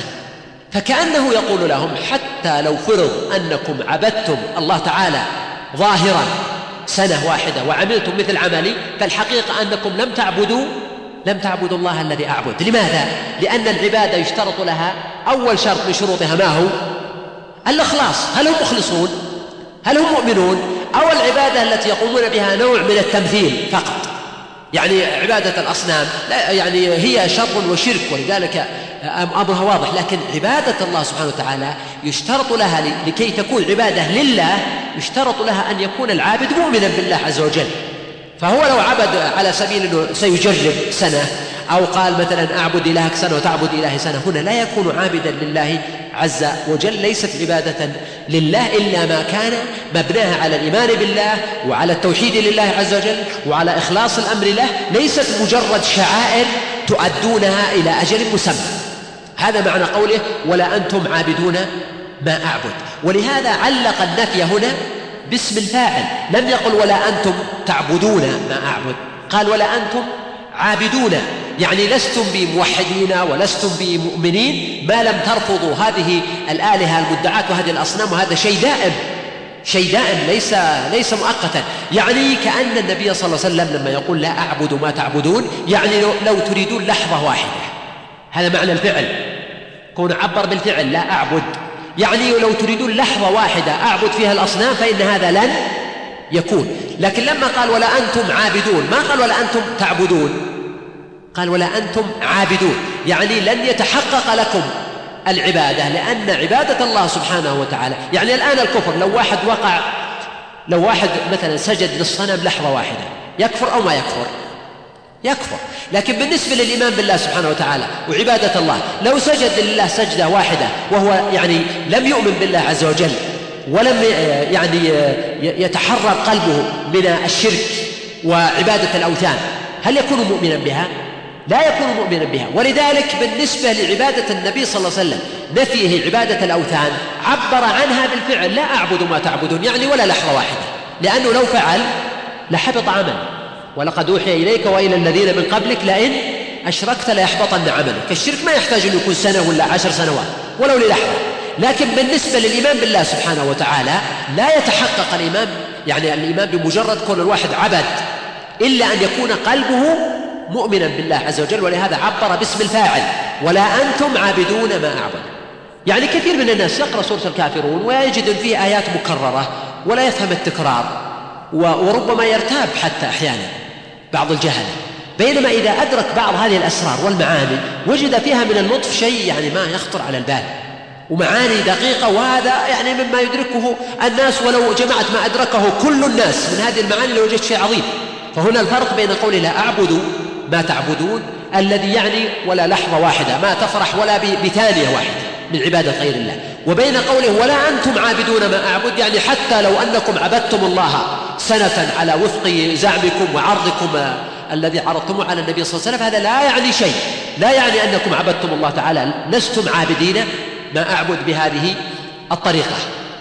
فكأنه يقول لهم حتى لو فرض أنكم عبدتم الله تعالى ظاهرا سنة واحدة وعملتم مثل عملي، فالحقيقة أنكم لم تعبدوا لم تعبدوا الله الذي أعبد. لماذا؟ لأن العبادة يشترط لها أول شرط من شروطها ما هو؟ الإخلاص. هل هم مخلصون؟ هل هم مؤمنون؟ أو العبادة التي يقومون بها نوع من التمثيل فقط، يعني عبادة الأصنام لا يعني هي شر وشرك ولذلك أمرها واضح، لكن عبادة الله سبحانه وتعالى يشترط لها لكي تكون عبادة لله يشترط لها أن يكون العابد مؤمنا بالله عز وجل. فهو لو عبد على سبيل أنه سيجرب سنة أو قال مثلا أعبد إلهك سنة وتعبد إلهي سنة، هنا لا يكون عابدا لله عز وجل، ليست عبادة لله إلا ما كان مبناها على الإيمان بالله وعلى التوحيد لله عز وجل وعلى إخلاص الأمر له، ليست مجرد شعائر تؤدونها إلى أجل مسمى. هذا معنى قوله ولا أنتم عابدون ما أعبد. ولهذا علق النفي هنا باسم الفاعل، لم يقل ولا أنتم تعبدون ما أعبد، قال ولا أنتم عابدون، يعني لستم بموحدين ولستم بمؤمنين ما لم ترفضوا هذه الآلهة المدعاة وهذه الأصنام، وهذا شيء دائم، شيء دائم ليس ليس مؤقتا. يعني كأن النبي صلى الله عليه وسلم لما يقول لا أعبد ما تعبدون، يعني لو, لو تريدون لحظة واحدة، هذا معنى الفعل، كون عبر بالفعل لا أعبد، يعني لو تريدون لحظة واحدة أعبد فيها الأصنام فإن هذا لن يكون. لكن لما قال ولا أنتم عابدون، ما قال ولا أنتم تعبدون، قال ولا أنتم عابدون، يعني لن يتحقق لكم العبادة، لأن عبادة الله سبحانه وتعالى، يعني الآن الكفر لو واحد وقع، لو واحد مثلا سجد للصنم لحظة واحدة يكفر أو ما يكفر؟ يكفر. لكن بالنسبة للإيمان بالله سبحانه وتعالى وعبادة الله، لو سجد لله سجدة واحدة وهو يعني لم يؤمن بالله عز وجل ولم يعني يتحرر قلبه من الشرك وعبادة الأوثان، هل يكون مؤمنا بها؟ لا يكون مؤمنا بها. ولذلك بالنسبة لعبادة النبي صلى الله عليه وسلم نفيه عبادة الأوثان عبر عنها بالفعل لا أعبد ما تعبدون، يعني ولا لحظة واحدة، لأنه لو فعل لحبط عمله، ولقد أوحي إليك وإلى الذين من قبلك لئن أشركت ليحبطن عملك. الشرك ما يحتاج أن يكون سنة ولا عشر سنوات ولو للحظة. لكن بالنسبة للإيمان بالله سبحانه وتعالى لا يتحقق الإيمان، يعني الإيمان بمجرد كون الواحد عبد، إلا أن يكون قلبه مؤمنا بالله عز وجل، ولهذا عبر باسم الفاعل ولا أنتم عابدون ما أعبد. يعني كثير من الناس يقرأ سورة الكافرون ويجد فيه آيات مكررة ولا يفهم التكرار، وربما يرتاب حتى أحيانا بعض الجهل، بينما إذا أدرك بعض هذه الأسرار والمعاني وجد فيها من اللطف شيء يعني ما يخطر على البال، ومعاني دقيقة، وهذا يعني مما يدركه الناس ولو جمعت ما أدركه كل الناس من هذه المعاني لوجدت شيء عظيم. فهنا الفرق بين قوله لا أعبد ما تعبدون الذي يعني ولا لحظة واحدة ما تفرح ولا بثانية واحدة من عبادة غير الله، وبين قوله ولا أنتم عابدون ما أعبد، يعني حتى لو أنكم عبدتم الله سنة على وفق زعمكم وعرضكم الذي عرضتموه على النبي صلى الله عليه وسلم، هذا لا يعني شيء، لا يعني أنكم عبدتم الله تعالى، لستم عابدين ما أعبد بهذه الطريقة.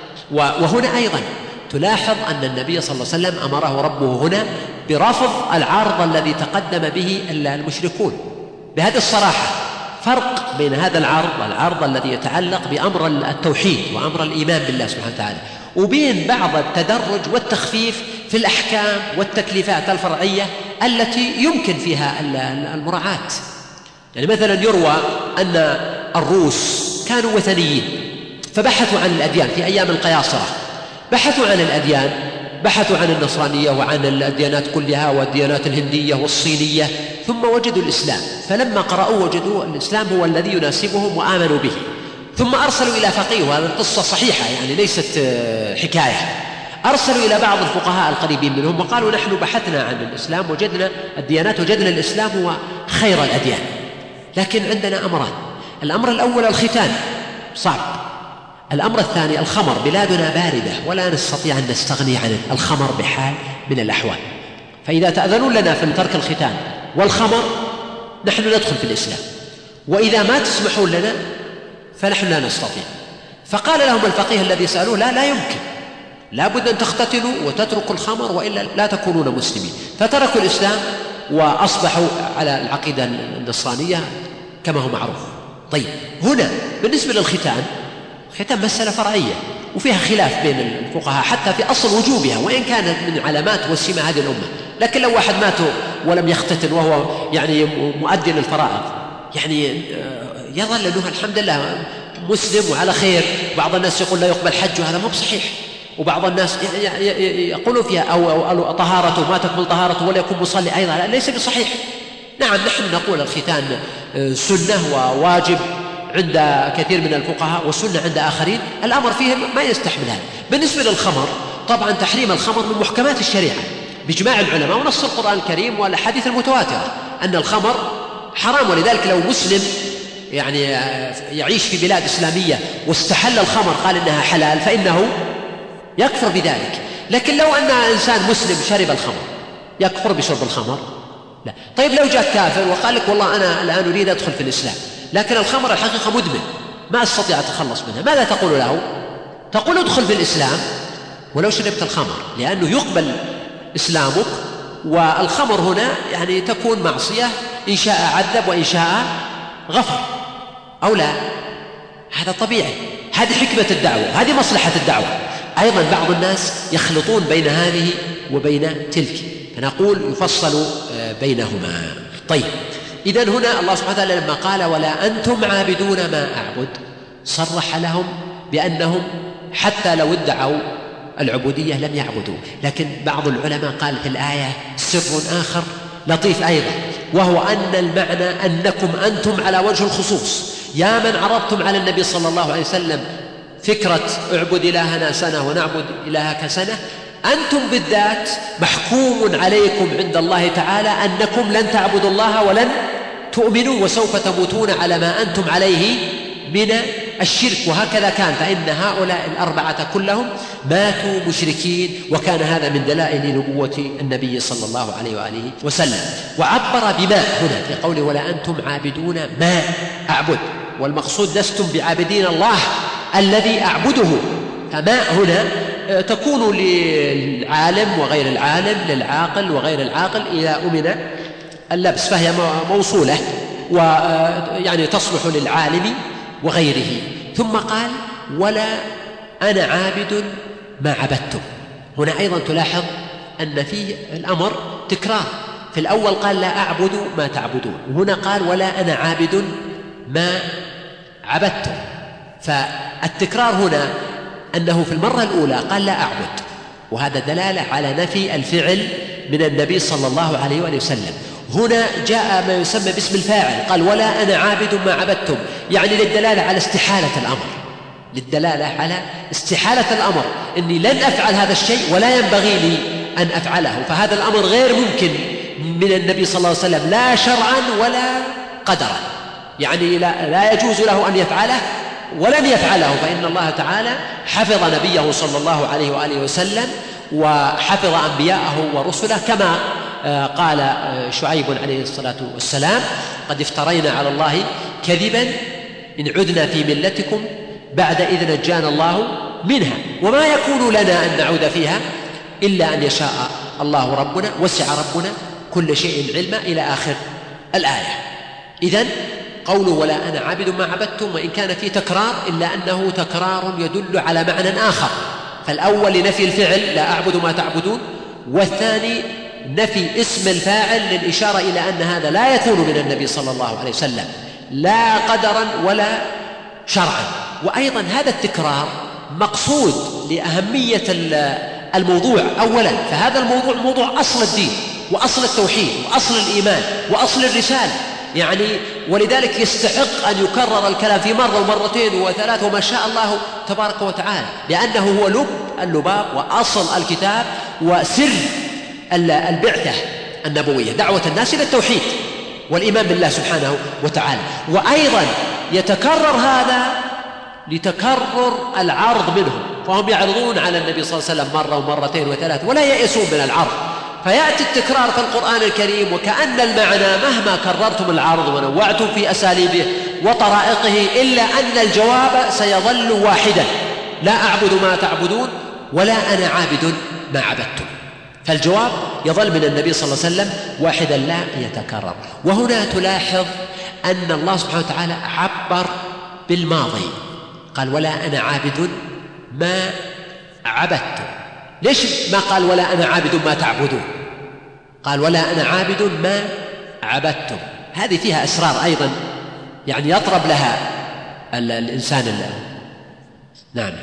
وهنا أيضا تلاحظ أن النبي صلى الله عليه وسلم أمره ربه هنا برفض العرض الذي تقدم به المشركون بهذه الصراحة. فرق بين هذا العرض العرض الذي يتعلق بأمر التوحيد وأمر الإيمان بالله سبحانه وتعالى، وبين بعض التدرج والتخفيف في الأحكام والتكليفات الفرعية التي يمكن فيها المراعاة. يعني مثلا يروى أن الروس كانوا وثنيين فبحثوا عن الأديان في أيام القياصرة، بحثوا عن الأديان، بحثوا عن النصرانية وعن الديانات كلها والديانات الهندية والصينية، ثم وجدوا الإسلام، فلما قرأوا وجدوا الإسلام هو الذي يناسبهم وآمنوا به، ثم أرسلوا إلى فقيه، وهذه القصة صحيحة يعني ليست حكاية، أرسلوا إلى بعض الفقهاء القريبين منهم وقالوا نحن بحثنا عن الإسلام وجدنا الديانات وجدنا الإسلام هو خير الأديان، لكن عندنا أمران، الأمر الأول الختان صعب، الأمر الثاني الخمر، بلادنا باردة ولا نستطيع أن نستغني عن الخمر بحال من الأحوال، فإذا تأذنون لنا في ترك الختان والخمر نحن ندخل في الإسلام، وإذا ما تسمحون لنا فنحن لا نستطيع. فقال لهم الفقيه الذي سألوه لا لا يمكن، لا بد أن تختتنوا وتتركوا الخمر وإلا لا تكونون مسلمين، فتركوا الإسلام وأصبحوا على العقيدة النصرانية كما هو معروف. طيب هنا بالنسبة للختان، ختان مسألة فرعية وفيها خلاف بين الفقهاء حتى في أصل وجوبها، وإن كانت من علامات وسمة هذه الأمة، لكن لو واحد مات ولم يختتن وهو يعني مؤدي للفرائض يعني يظل أنه الحمد لله مسلم وعلى خير. بعض الناس يقول لا يقبل حج وهذا مو بصحيح، وبعض الناس يقولوا فيها أو, أو طهارته ما تقبل طهارته ولا يكون مصلي أيضا، ليس بصحيح. نعم نحن نقول الختان سنة وواجب عند كثير من الفقهاء والسنة عند آخرين، الأمر فيه ما يستحمل هذا. بالنسبة للخمر طبعا تحريم الخمر من محكمات الشريعة بإجماع العلماء ونص القرآن الكريم والحديث المتواتر أن الخمر حرام، ولذلك لو مسلم يعني يعيش في بلاد إسلامية واستحل الخمر قال إنها حلال فإنه يكفر بذلك. لكن لو أن إنسان مسلم شرب الخمر يكفر بشرب الخمر؟ لا. طيب لو جاء كافر وقال لك والله أنا الآن أريد أدخل في الإسلام لكن الخمر الحقيقة مدمن ما أستطيع أتخلص منها، ماذا تقول له؟ تقول ادخل في الإسلام ولو شربت الخمر، لأنه يقبل إسلامك والخمر هنا يعني تكون معصية، إن شاء عذب وإن شاء غفر أو لا، هذا طبيعي، هذه حكمة الدعوة، هذه مصلحة الدعوة. أيضا بعض الناس يخلطون بين هذه وبين تلك، فنقول يفصل بينهما. طيب، إذن هنا الله سبحانه وتعالى لما قال ولا أنتم عابدون ما أعبد صرح لهم بأنهم حتى لو ادعوا العبودية لم يعبدوا. لكن بعض العلماء قال في الآية سر آخر لطيف أيضا، وهو أن المعنى أنكم أنتم على وجه الخصوص، يا من عرضتم على النبي صلى الله عليه وسلم فكرة اعبد إلهنا سنة ونعبد إلهك سنة، أنتم بالذات محكوم عليكم عند الله تعالى أنكم لن تعبدوا الله ولن تؤمنوا وسوف تموتون على ما أنتم عليه من الشرك. وهكذا كان، فإن هؤلاء الأربعة كلهم ماتوا مشركين، وكان هذا من دلائل نبوة النبي صلى الله عليه وآله وسلم. وعبر بما هنا في قوله ولا أنتم عابدون ما أعبد، والمقصود لستم بعابدين الله الذي أعبده. فما هنا تكون للعالم وغير العالم، للعاقل وغير العاقل إذا أمن اللبس، فهي موصولة ويعني تصلح للعالم وغيره. ثم قال ولا أنا عابد ما عبدتم. هنا أيضا تلاحظ أن فيه الأمر تكرار، في الأول قال لا أعبد ما تعبدون، وهنا قال ولا أنا عابد ما عبدتم. فالتكرار هنا أنه في المرة الأولى قال لا أعبد، وهذا دلالة على نفي الفعل من النبي صلى الله عليه وآله وسلم. هنا جاء ما يسمى باسم الفاعل، قال ولا أنا عابد ما عبدتم، يعني للدلالة على استحالة الأمر، للدلالة على استحالة الأمر، إني لن أفعل هذا الشيء ولا ينبغي لي أن أفعله، فهذا الأمر غير ممكن من النبي صلى الله عليه وسلم لا شرعا ولا قدرا، يعني لا, لا يجوز له أن يفعله ولن يفعله، فإن الله تعالى حفظ نبيه صلى الله عليه وآله وسلم وحفظ أنبياءه ورسله، كما قال شعيب عليه الصلاة والسلام قد افترينا على الله كذبا إن عدنا في ملتكم بعد إذ نجانا الله منها وما يكون لنا أن نعود فيها إلا أن يشاء الله ربنا وسع ربنا كل شيء علما إلى آخر الآية. إذن قوله ولا أنا عابد ما عبدتم، وإن كان في تكرار إلا أنه تكرار يدل على معنى آخر، فالأول لنفي الفعل لا أعبد ما تعبدون، والثاني نفي اسم الفاعل للإشارة إلى أن هذا لا يكون من النبي صلى الله عليه وسلم لا قدرا ولا شرعا. وأيضا هذا التكرار مقصود لأهمية الموضوع أولا، فهذا الموضوع موضوع أصل الدين وأصل التوحيد وأصل الإيمان وأصل الرسالة، يعني ولذلك يستحق أن يكرر الكلام في مرة ومرتين وثلاث وما شاء الله تبارك وتعالى، لأنه هو لب اللباب وأصل الكتاب وسر البعثة النبوية، دعوة الناس إلى التوحيد والإيمان بالله سبحانه وتعالى. وأيضا يتكرر هذا لتكرر العرض منهم، فهم يعرضون على النبي صلى الله عليه وسلم مرة ومرتين وثلاث ولا يأسون من العرض، فيأتي التكرار في القرآن الكريم وكأن المعنى مهما كررتم العرض ونوعتم في أساليبه وطرائقه إلا أن الجواب سيظل واحدا، لا أعبد ما تعبدون ولا أنا عابد ما عبدتم، فالجواب يظل من النبي صلى الله عليه وسلم واحدا لا يتكرر. وهنا تلاحظ أن الله سبحانه وتعالى عبر بالماضي، قال ولا أنا عابد ما عبدتم. ليش ما قال ولا أنا عابد ما تعبدون؟ قال ولا أنا عابد ما عبدتم. هذه فيها أسرار أيضا يعني يطرب لها الإنسان الله. نعم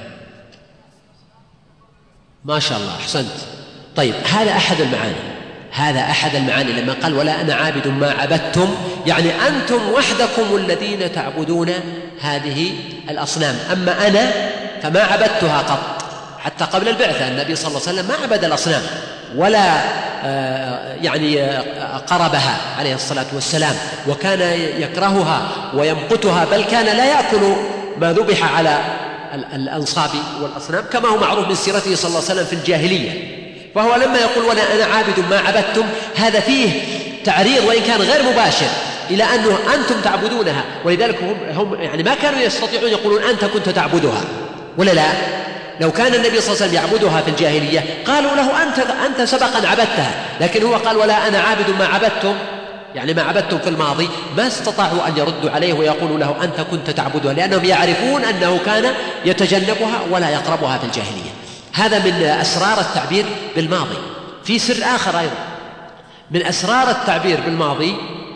ما شاء الله أحسنت. طيب هذا أحد المعاني، هذا أحد المعاني لما قال ولا أنا عابد ما عبدتم، يعني أنتم وحدكم الذين تعبدون هذه الأصنام، أما أنا فما عبدتها قط، حتى قبل البعثة النبي صلى الله عليه وسلم ما عبد الأصنام ولا يعني قربها عليه الصلاة والسلام، وكان يكرهها ويمقتها، بل كان لا يأكل ما ذبح على الأنصاب والأصنام كما هو معروف من سيرته صلى الله عليه وسلم في الجاهلية. فهو لما يقول ولا أنا عابد ما عبدتم هذا فيه تعريض وإن كان غير مباشر إلى أنه أنتم تعبدونها، ولذلك هم, هم يعني ما كانوا يستطيعون يقولون أنت كنت تعبدها ولا لا. لو كان النبي صلى الله عليه وسلم يعبدها في الجاهلية قالوا له أنت, أنت سبقا عبدتها، لكن هو قال ولا أنا عابد ما عبدتم، يعني ما عبدتم في الماضي، ما استطاعوا أن يردوا عليه ويقولوا له أنت كنت تعبدها، لأنهم يعرفون أنه كان يتجنبها ولا يقربها في الجاهلية. هذا من أسرار التعبير بالماضي. في سر آخر أيضا من أسرار التعبير بالماضي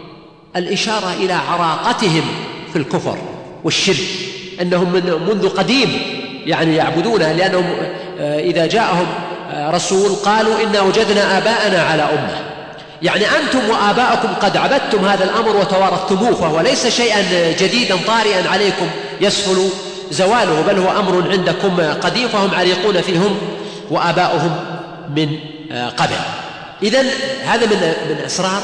الإشارة إلى عراقتهم في الكفر والشرك، أنهم من منذ قديم يعني يعبدونها، لأنهم إذا جاءهم رسول قالوا إنا وجدنا آباءنا على أمة، يعني أنتم وآباءكم قد عبدتم هذا الأمر وتوارثتموه، فهو ليس شيئا جديدا طارئا عليكم يسهل زواله، بل هو أمر عندكم قديم، فهم عريقون فيهم وآباؤهم من قبل. إذن هذا من من أسرار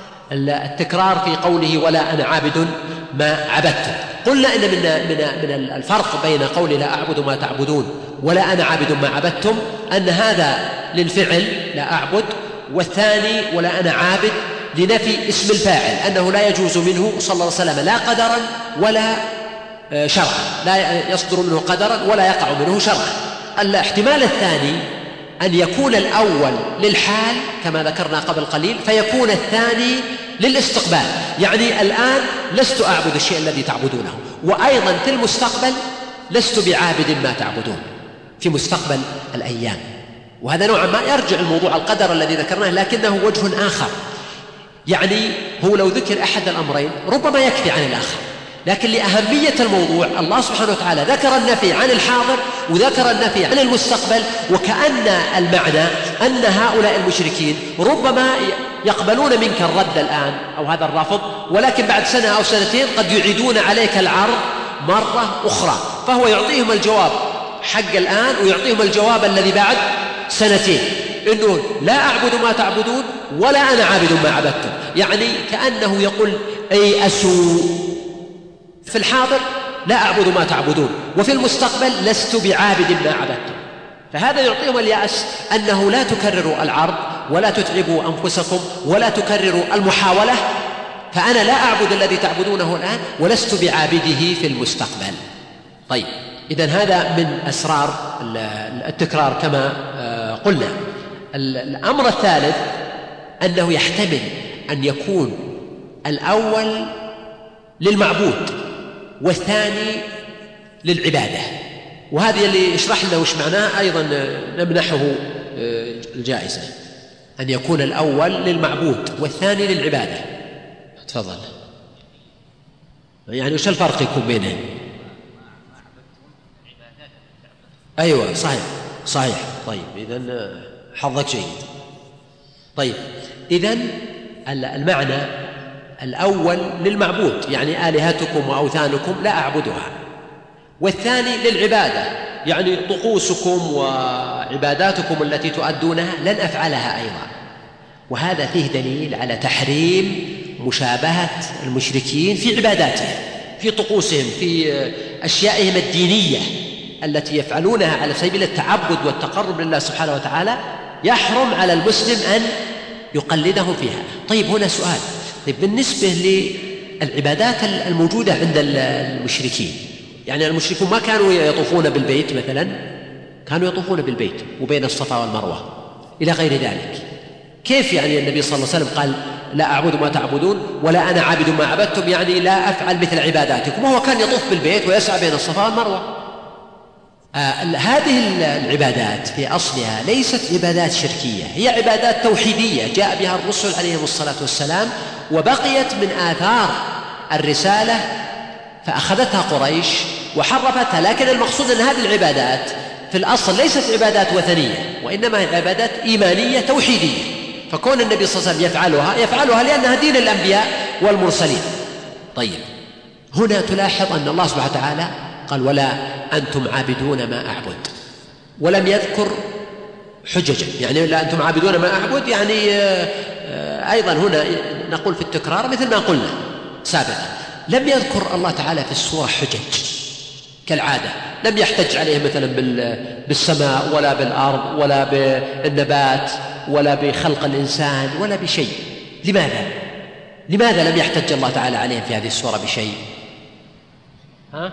التكرار في قوله ولا أنا عابد ما عبدتم. قلنا إن من من من الفرق بين قول لا أعبد ما تعبدون ولا أنا عابد ما عبدتم أن هذا للفعل لا أعبد، والثاني ولا أنا عابد لنفي اسم الفاعل، أنه لا يجوز منه صلى الله عليه وسلم لا قدرا ولا شرعا، لا يصدر منه قدرا ولا يقع منه شرعا. الاحتمال الثاني أن يكون الأول للحال كما ذكرنا قبل قليل، فيكون الثاني للاستقبال، يعني الآن لست أعبد الشيء الذي تعبدونه، وأيضا في المستقبل لست بعابد ما تعبدون في مستقبل الأيام. وهذا نوعا ما يرجع الموضوع القدر الذي ذكرناه، لكنه وجه آخر، يعني هو لو ذكر أحد الأمرين ربما يكفي عن الآخر، لكن لأهمية الموضوع الله سبحانه وتعالى ذكر النفي عن الحاضر وذكر النفي عن المستقبل، وكأن المعنى أن هؤلاء المشركين ربما يقبلون منك الرد الآن أو هذا الرفض، ولكن بعد سنة أو سنتين قد يعيدون عليك العرض مرة أخرى، فهو يعطيهم الجواب حق الآن ويعطيهم الجواب الذي بعد سنتين، إنه لا أعبد ما تعبدون ولا أنا عابد ما عبدتم، يعني كأنه يقول أي أسوا في الحاضر لا أعبد ما تعبدون، وفي المستقبل لست بعابد ما عبدتم. فهذا يعطيهم اليأس أنه لا تكرروا العرض ولا تتعبوا أنفسكم ولا تكرروا المحاولة، فأنا لا أعبد الذي تعبدونه الآن ولست بعابده في المستقبل. طيب، إذن هذا من أسرار التكرار كما قلنا. الأمر الثالث أنه يحتمل أن يكون الأول للمعبود والثاني للعبادة، وهذه اللي يشرح لنا وش معناه أيضا نمنحه الجائزة، أن يكون الأول للمعبود والثاني للعبادة. تفضل. يعني وش الفرق يكون بينهم؟ أيوة صحيح صحيح. طيب إذن حظك جيد. طيب إذن المعنى الأول للمعبود، يعني آلهتكم وأوثانكم لا أعبدها، والثاني للعبادة، يعني طقوسكم وعباداتكم التي تؤدونها لن أفعلها أيضا. وهذا فيه دليل على تحريم مشابهة المشركين في عباداتهم، في طقوسهم، في أشيائهم الدينية التي يفعلونها على سبيل التعبد والتقرب لله سبحانه وتعالى، يحرم على المسلم أن يقلدهم فيها. طيب هنا سؤال، طيب بالنسبة للعبادات الموجودة عند المشركين، يعني المشركون ما كانوا يطوفون بالبيت مثلا، كانوا يطوفون بالبيت وبين الصفا والمروة إلى غير ذلك، كيف يعني النبي صلى الله عليه وسلم قال لا أعبد ما تعبدون ولا أنا عابد ما عبدتم، يعني لا أفعل مثل عباداتكم، وهو كان يطوف بالبيت ويسعى بين الصفا والمروة. آه هذه العبادات في أصلها ليست عبادات شركية، هي عبادات توحيدية جاء بها الرسل عليهم الصلاة والسلام، وبقيت من آثار الرسالة فأخذتها قريش وحرفتها. لكن المقصود أن هذه العبادات في الأصل ليست عبادات وثنية، وإنما هي عبادات إيمانية توحيدية، فكون النبي صلى الله عليه وسلم يفعلها يفعلها لأنها دين الأنبياء والمرسلين. طيب هنا تلاحظ أن الله سبحانه وتعالى قال ولا أنتم عابدون ما أعبد، ولم يذكر حججا، يعني لا أنتم عابدون ما أعبد، يعني أيضا هنا نقول في التكرار مثل ما قلنا سابقا، لم يذكر الله تعالى في السورة حجج كالعادة، لم يحتج عليه مثلا بالسماء ولا بالأرض ولا بالنبات ولا بخلق الإنسان ولا بشيء. لماذا؟ لماذا لم يحتج الله تعالى عليهم في هذه السورة بشيء؟ ها؟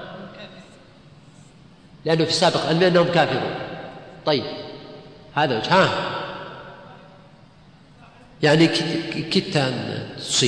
لأنه في السابق أنهم كافرون. طيب هذا وجه. ها يعني كدت أن تصيب،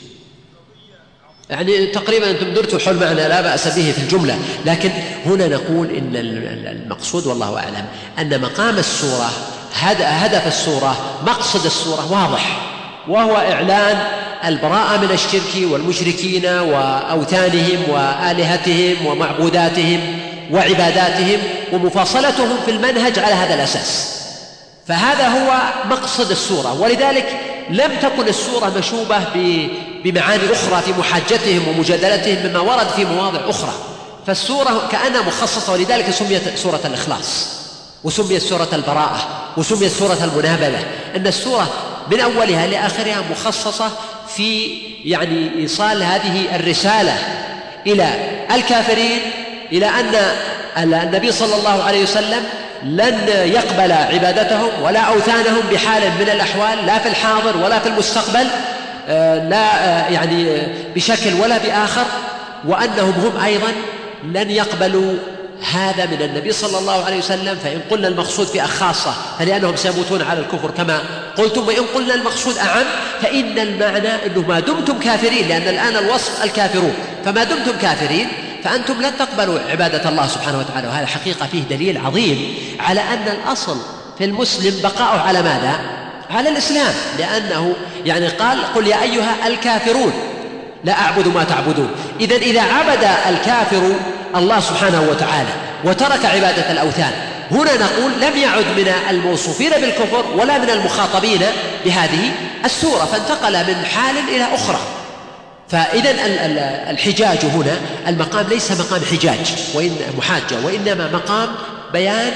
يعني تقريبا أنتم درتوا حول معنى لا بأس به في الجملة، لكن هنا نقول إن المقصود والله أعلم أن مقام السورة، هدف السورة، مقصد السورة واضح، وهو إعلان البراءة من الشرك والمشركين وأوثانهم وآلهتهم ومعبوداتهم وعباداتهم، ومفاصلتهم في المنهج على هذا الأساس. فهذا هو مقصد السورة، ولذلك لم تكن السورة مشوبة بمعاني أخرى في محاجتهم ومجادلتهم مما ورد في مواضع أخرى، فالسورة كأنها مخصصة، ولذلك سميت سورة الإخلاص، وسميت سورة البراءة، وسميت سورة المنابذة، أن السورة من أولها لآخرها مخصصة في يعني إيصال هذه الرسالة إلى الكافرين، إلى أن النبي صلى الله عليه وسلم لن يقبل عبادتهم ولا أوثانهم بحال من الأحوال، لا في الحاضر ولا في المستقبل، لا يعني بشكل ولا بآخر، وأنهم هم أيضا لن يقبلوا هذا من النبي صلى الله عليه وسلم. فإن قلنا المقصود فئة خاصة فلأنهم سيموتون على الكفر كما قلتم، وإن قلنا المقصود أعم فإن المعنى أنه ما دمتم كافرين، لأن الآن الوصف الكافرون، فما دمتم كافرين فأنتم لن تقبلوا عبادة الله سبحانه وتعالى. وهذا حقيقة فيه دليل عظيم على أن الأصل في المسلم بقاؤه على ماذا؟ على الإسلام، لأنه يعني قال قل يا أيها الكافرون لا أعبد ما تعبدون. إذن إذا عبد الكافر الله سبحانه وتعالى وترك عبادة الأوثان، هنا نقول لم يعد من الموصوفين بالكفر ولا من المخاطبين بهذه السورة، فانتقل من حال إلى أخرى. فإذن الحجاج هنا المقام ليس مقام حجاج وإن محاجة، وإنما مقام بيان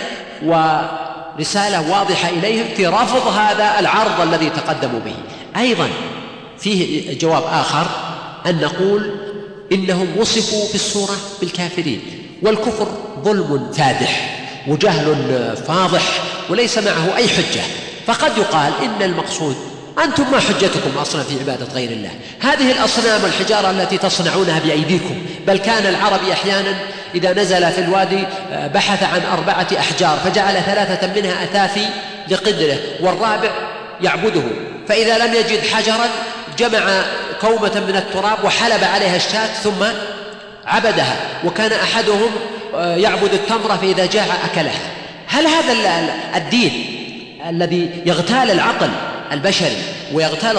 ورسالة واضحة إليهم في رفض هذا العرض الذي تقدموا به. أيضا فيه جواب آخر أن نقول إنهم وصفوا في السورة بالكافرين، والكفر ظلم فادح وجهل فاضح وليس معه أي حجة، فقد يقال إن المقصود أنتم ما حجتكم أصلا في عبادة غير الله، هذه الأصنام والحجارة التي تصنعونها بأيديكم، بل كان العربي أحيانا إذا نزل في الوادي بحث عن أربعة أحجار فجعل ثلاثة منها أثافي لقدره والرابع يعبده، فإذا لم يجد حجرا جمع كومة من التراب وحلب عليها الشاة ثم عبدها، وكان أحدهم يعبد التمرة فإذا جاع أكلها. هل هذا الدين الذي يغتال العقل البشري ويغتال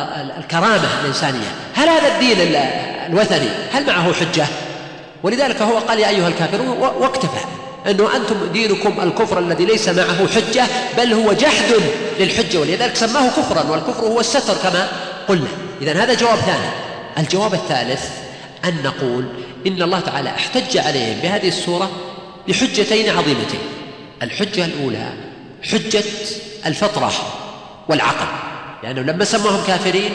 الكرامة الإنسانية، هل هذا الدين الوثني هل معه حجة؟ ولذلك هو قال يا أيها الكافرون واكتفى، أنه أنتم دينكم الكفر الذي ليس معه حجة بل هو جحد للحجة، ولذلك سماه كفرا، والكفر هو الستر كما قلنا. إذن هذا جواب ثاني. الجواب الثالث أن نقول إن الله تعالى احتج عليهم بهذه السورة بحجتين عظيمتين. الحجة الأولى حجة الفطرة والعقل، لأنه لما سموهم كافرين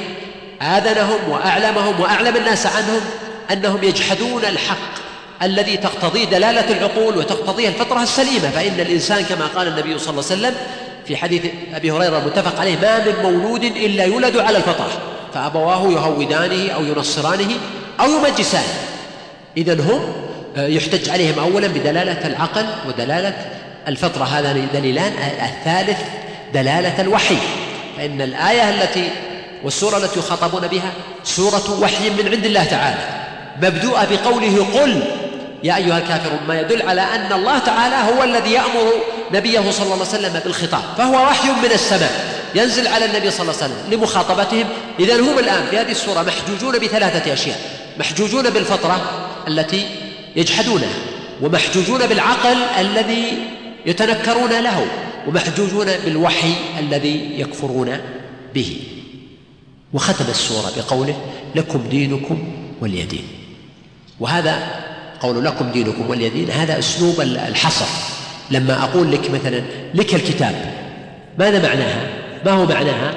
آذنهم وأعلمهم وأعلم الناس عنهم أنهم يجحدون الحق الذي تقتضيه دلالة العقول وتقتضيه الفطرة السليمة. فإن الإنسان كما قال النبي صلى الله عليه وسلم في حديث أبي هريرة المتفق عليه ما من مولود إلا يولد على الفطرة فأبواه يهودانه أو ينصرانه أو يمجسانه. إذن هم يحتج عليهم أولا بدلالة العقل ودلالة الفطرة، هذان دليلان. الثالث دلالة الوحي، فإن الآية التي والسورة التي يخاطبون بها سورة وحي من عند الله تعالى مبدوءة بقوله قل يا أيها الكافرون، ما يدل على أن الله تعالى هو الذي يأمر نبيه صلى الله عليه وسلم بالخطاب، فهو وحي من السماء ينزل على النبي صلى الله عليه وسلم لمخاطبتهم. إذن هم الآن في هذه السورة محجوجون بثلاثة أشياء: محجوجون بالفطرة التي يجحدونها، ومحجوجون بالعقل الذي يتنكرون له، ومحجوجون بالوحي الذي يكفرون به. وختم السورة بقوله لكم دينكم ولي دين. وهذا قول لكم دينكم ولي دين هذا أسلوب الحصر. لما أقول لك مثلا لك الكتاب، ماذا معناها؟ ما هو معناها؟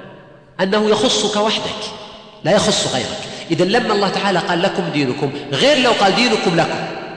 أنه يخصك وحدك لا يخص غيرك. إذن لما الله تعالى قال لكم دينكم غير لو قال دينكم لكم.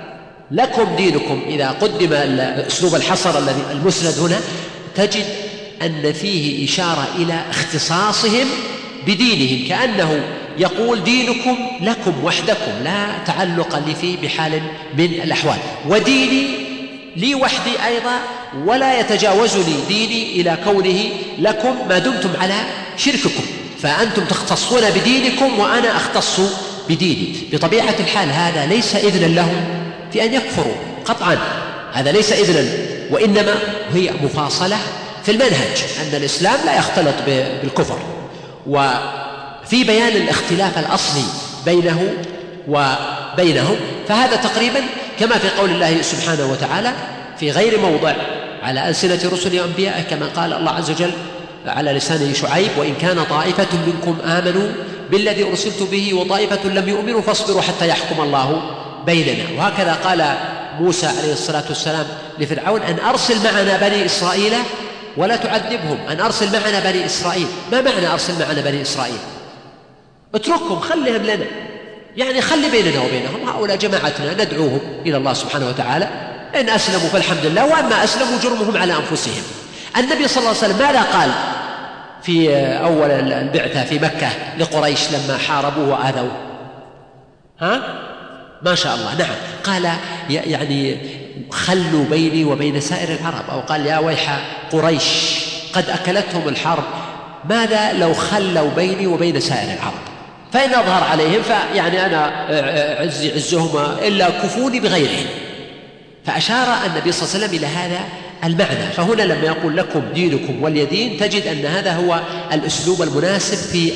لكم دينكم إذا قدم أسلوب الحصر الذي المسند هنا تجد أن فيه إشارة إلى اختصاصهم بدينهم، كأنه يقول دينكم لكم وحدكم لا تعلق لي فيه بحال من الأحوال، وديني لي وحدي أيضا ولا يتجاوزني ديني إلى كونه لكم ما دمتم على شرككم، فأنتم تختصون بدينكم وأنا أختص بديني. بطبيعة الحال هذا ليس إذنا لهم في أن يكفروا قطعا، هذا ليس إذنا، وإنما هي مفاصلة في المنهج، أن الإسلام لا يختلط بالكفر. وفي بيان الاختلاف الأصلي بينه وبينهم، فهذا تقريبا كما في قول الله سبحانه وتعالى في غير موضع على ألسنة رسل وأنبياء، كما قال الله عز وجل على لسان شعيب: وإن كان طائفة منكم آمنوا بالذي أرسلت به وطائفة لم يؤمنوا فاصبروا حتى يحكم الله بيننا. وهكذا قال موسى عليه الصلاة والسلام لفرعون: أن أرسل معنا بني إسرائيل ولا تعذبهم. أن أرسل معنا بني إسرائيل، ما معنى أرسل معنا بني إسرائيل؟ اتركهم، خلهم لنا، يعني خلي بيننا وبينهم، هؤلاء جماعتنا ندعوهم إلى الله سبحانه وتعالى، إن أسلموا فالحمد لله، وأما أسلموا جرمهم على أنفسهم. النبي صلى الله عليه وسلم ماذا قال في أول البعثة في مكة لقريش لما حاربوه وآذوه؟ ها؟ ما شاء الله، نعم، قال يعني خلوا بيني وبين سائر العرب، أو قال: يا ويح قريش قد أكلتهم الحرب، ماذا لو خلوا بيني وبين سائر العرب؟ فإن أظهر عليهم فيعني أنا عزي عزهم إلا كفوني بغيرهم. فأشار النبي صلى الله عليه وسلم إلى هذا المعنى. فهنا لما يقول لكم دينكم ولي دين، تجد أن هذا هو الأسلوب المناسب في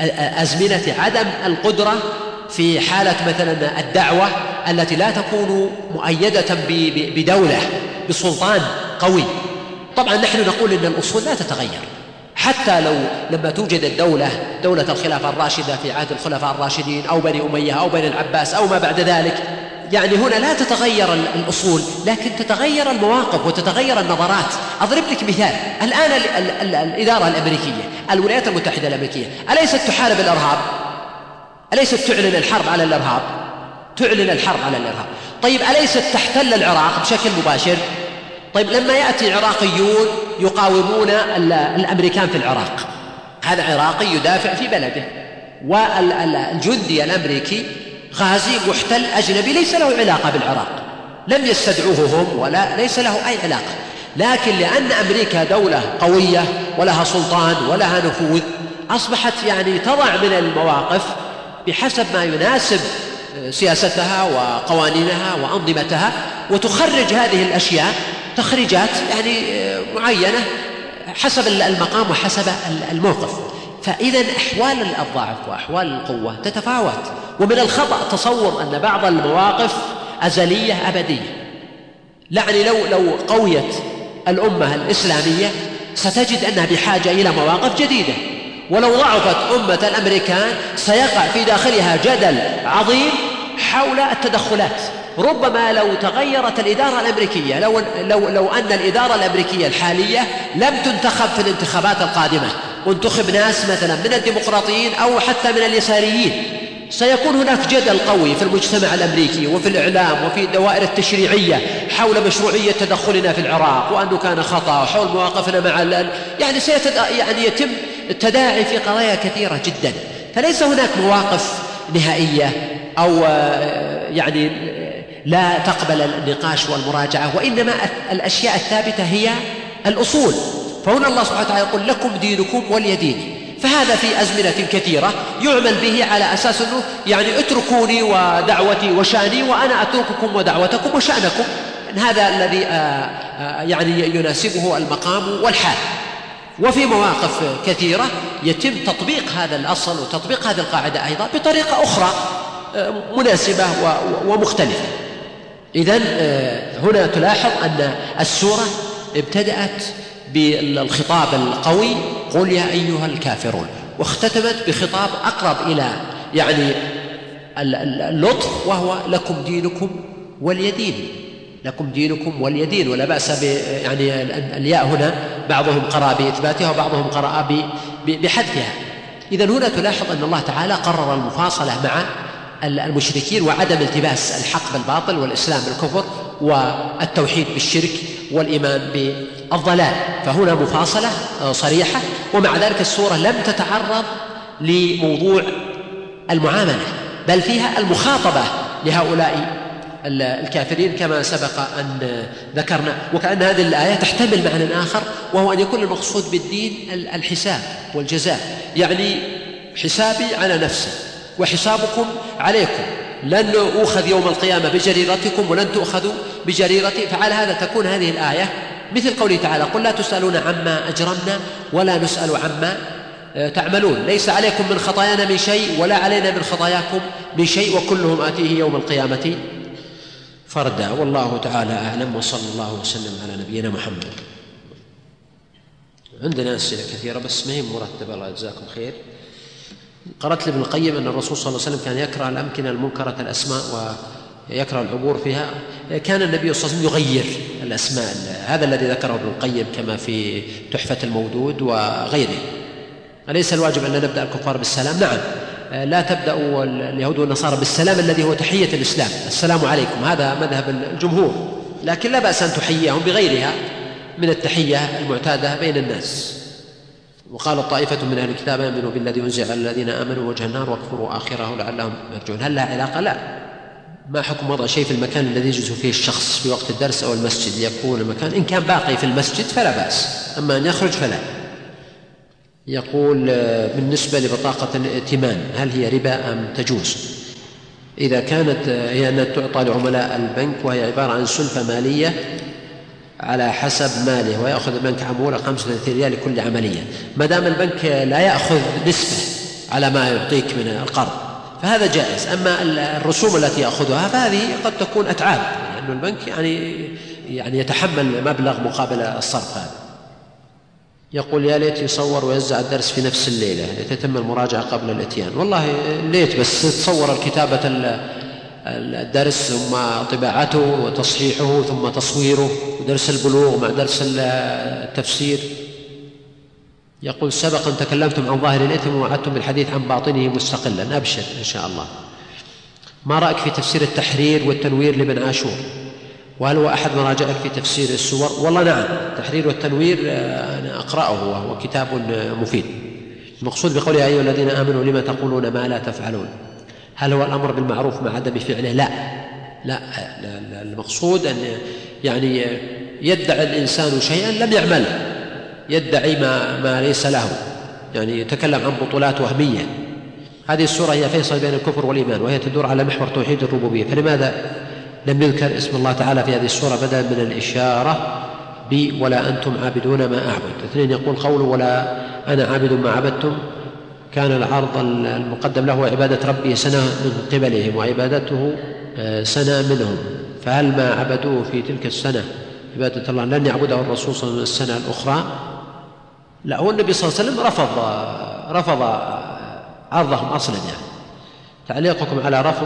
أزمنة عدم القدرة، في حالة مثلا الدعوة التي لا تكون مؤيدة بدولة بسلطان قوي. طبعا نحن نقول إن الأصول لا تتغير، حتى لو لما توجد الدولة دولة الخلافة الراشدة في عهد الخلفاء الراشدين أو بني أمية أو بني العباس أو ما بعد ذلك، يعني هنا لا تتغير الأصول، لكن تتغير المواقف وتتغير النظرات. أضرب لك مثال: الآن ال ال ال الإدارة الأمريكية، الولايات المتحدة الأمريكية، أليست تحارب الإرهاب؟ أليست تعلن الحرب على الإرهاب؟ تعلن الحرب على الإرهاب. طيب أليست تحتل العراق بشكل مباشر؟ طيب لما يأتي عراقيون يقاومون الأمريكان في العراق، هذا عراقي يدافع في بلده، والجندي الأمريكي غازي محتل أجنبي ليس له علاقة بالعراق، لم يستدعوه هم ولا ليس له أي علاقة، لكن لأن أمريكا دولة قوية ولها سلطان ولها نفوذ، أصبحت يعني تضع من المواقف بحسب ما يناسب سياستها وقوانينها وأنظمتها، وتخرج هذه الأشياء تخريجات يعني معينة حسب المقام وحسب الموقف. فإذا أحوال الضعف وأحوال القوة تتفاوت، ومن الخطأ تصور أن بعض المواقف أزلية أبدية. يعني لو لو قويت الأمة الإسلامية ستجد أنها بحاجة إلى مواقف جديدة، ولو ضعفت أمة الأمريكان سيقع في داخلها جدل عظيم حول التدخلات. ربما لو تغيرت الإدارة الأمريكية، لو, لو, لو أن الإدارة الأمريكية الحالية لم تنتخب في الانتخابات القادمة، وانتخب ناس مثلا من الديمقراطيين أو حتى من اليساريين، سيكون هناك جدل قوي في المجتمع الأمريكي وفي الإعلام وفي الدوائر التشريعية حول مشروعية تدخلنا في العراق، وأنه كان خطأ، وحول مواقفنا مع ال... يعني, سيتد... يعني يتم التداعي في قضايا كثيرة جدا. فليس هناك مواقف نهائية أو يعني لا تقبل النقاش والمراجعة، وإنما الأشياء الثابتة هي الأصول. فهنا الله سبحانه وتعالى يقول: لكم دينكم ولي ديني. فهذا في أزمنة كثيرة يعمل به على أساس أنه يعني اتركوني ودعوتي وشأني وأنا أترككم ودعوتكم وشأنكم. هذا الذي يعني يناسبه المقام والحال. وفي مواقف كثيرة يتم تطبيق هذا الأصل وتطبيق هذه القاعدة أيضا بطريقة أخرى مناسبة ومختلفة. إذن هنا تلاحظ أن السورة ابتدأت بالخطاب القوي: قل يا أيها الكافرون، واختتمت بخطاب أقرب إلى يعني اللطف، وهو لكم دينكم ولي دين. لكم دينكم ولي دين، ولا بأس ب يعني الياء هنا بعضهم قرأ بإثباتها وبعضهم قرأ بحذفها. إذن هنا تلاحظ أن الله تعالى قرر المفاصلة مع المشركين وعدم التباس الحق بالباطل والإسلام بالكفر والتوحيد بالشرك والإيمان بالضلال. فهنا مفاصلة صريحة، ومع ذلك السورة لم تتعرض لموضوع المعاملة، بل فيها المخاطبة لهؤلاء الكافرين كما سبق أن ذكرنا. وكأن هذه الآية تحتمل معنى آخر، وهو أن يكون المقصود بالدين الحساب والجزاء، يعني حسابي على نفسي وحسابكم عليكم، لن أخذ يوم القيامة بجريرتكم ولن تأخذوا بجريرتي. فعلى هذا تكون هذه الآية مثل قوله تعالى: قل لا تسألون عما أجرمنا ولا نسأل عما تعملون، ليس عليكم من خطايانا من شيء ولا علينا من خطاياكم من شيء، وكلهم آتيه يوم القيامة فردا. والله تعالى أعلم، وصلى الله وسلم على نبينا محمد. عندنا أسئلة كثيرة بس ما هي مرتبة، الله يجزاكم خير. قرأت لابن القيم أن الرسول صلى الله عليه وسلم كان يكره الأمكنة المنكرة الأسماء ويكره العبور فيها. كان النبي صلى الله عليه وسلم يغير الأسماء، هذا الذي ذكره ابن القيم كما في تحفة المودود وغيره. أليس الواجب أن نبدأ الكفار بالسلام؟ نعم، لا تبدأ اليهود والنصارى بالسلام الذي هو تحية الإسلام، السلام عليكم، هذا مذهب الجمهور، لكن لا بأس أن تحييهم بغيرها من التحية المعتادة بين الناس. وقال طائفة من أهل الكتاب: آمنوا بالذي أنزل على الذين آمنوا وجه النار واكفروا آخره لعلهم يرجعون. هل لها علاقة؟ لا. ما حكم وضع شيء في المكان الذي يجلس فيه الشخص في وقت الدرس أو المسجد؟ يكون المكان إن كان باقي في المسجد فلا بأس، أما أن يخرج فلا. يقول: بالنسبة لبطاقة الائتمان هل هي ربا أم تجوز؟ إذا كانت هي أن تعطى لعملاء البنك وهي عبارة عن سلفة مالية على حسب ماله، ويأخذ البنك عمولة خمسة وثلاثين ريال لكل عملية، ما دام البنك لا يأخذ نسبة على ما يعطيك من القرض فهذا جائز. أما الرسوم التي يأخذها فهذه قد تكون أتعاب، لأن يعني البنك يعني يعني يتحمل مبلغ مقابل الصرف هذا. يقول: يا ليت يصور ويوزع الدرس في نفس الليلة لتتم المراجعة قبل الاتيان. والله ليت، بس تصور الكتابة الدرس ثم طباعته وتصحيحه ثم تصويره ودرس البلوغ مع درس التفسير. يقول: سبقا تكلمتم عن ظاهر الإثم ووعدتم بالحديث عن باطنه مستقلا. أبشر إن شاء الله. ما رأيك في تفسير التحرير والتنوير لابن عاشور؟ وهل هو أحد مراجعك في تفسير السور؟ والله نعم، التحرير والتنوير أنا أقرأه وهو كتاب مفيد. المقصود بقوله: يا أيها الذين آمنوا لما تقولون ما لا تفعلون، هل هو الأمر بالمعروف مع عدم فعله؟ لا. لا لا المقصود أن يعني يدعي الإنسان شيئا لم يعمله، يدعي ما, ما ليس له، يعني يتكلم عن بطولات وهمية. هذه السورة هي فيصل بين الكفر والإيمان، وهي تدور على محور توحيد الربوبية، فلماذا لم يذكر اسم الله تعالى في هذه السورة بدلا من الإشارة بي ولا أنتم عابدون ما أعبد؟ اثنين، يقول قوله ولا أنا عابد ما عبدتم كان العرض المقدم له عبادة ربي سنة من قبلهم وعبادته سنة منهم، فهل ما عبدوه في تلك السنة عبادة الله لن يعبده الرسول صلى الله عليه وسلم السنة الأخرى؟ لا، هو النبي صلى الله عليه وسلم رفض رفض عرضهم أصلا. يعني تعليقكم على رفض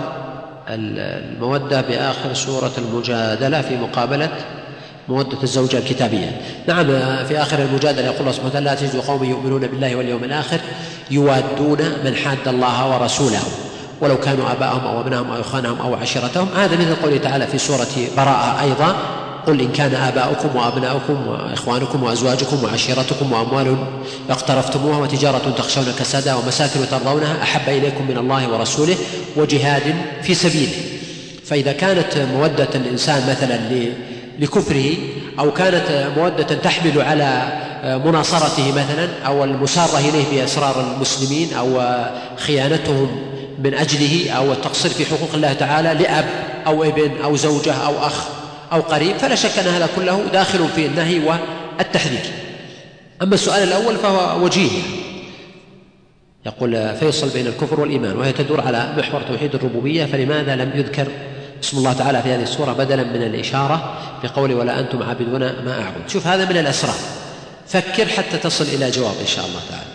المودة بآخر سورة المجادلة في مقابلة مودة الزوجة الكتابية. نعم، في آخر المجادلة يقول الله سبحانه وتعالى: لا تجد قوم يؤمنون بالله واليوم الآخر يوادون من حاد الله ورسوله ولو كانوا آباءهم أو أبناءهم أو إخوانهم أو عشيرتهم. هذا مثل قوله تعالى في سورة براءة أيضا: قل إن كان آباؤكم وأبناؤكم وإخوانكم وأزواجكم وعشيرتكم وأموال اقترفتموها وتجارة تخشون كسادها ومساكن ترضونها أحب إليكم من الله ورسوله وجهاد في سبيله. فإذا كانت مودة الإنسان مثلا لكفره أو كانت مودة تحمل على مناصرته مثلا أو المسارة إليه بأسرار المسلمين أو خيانتهم من أجله أو التقصير في حقوق الله تعالى لأب أو ابن أو زوجة أو أخ أو قريب، فلا شك أن هذا كله داخل في النهي والتحذير. أما السؤال الأول فهو وجيه. يقول فيصل بين الكفر والإيمان، وهي تدور على محور توحيد الربوبية، فلماذا لم يذكر اسم الله تعالى في هذه السورة بدلا من الإشارة بقوله ولا أنتم عابدون ما أعبد؟ شوف، هذا من الأسرار، فكر حتى تصل إلى جواب إن شاء الله تعالى.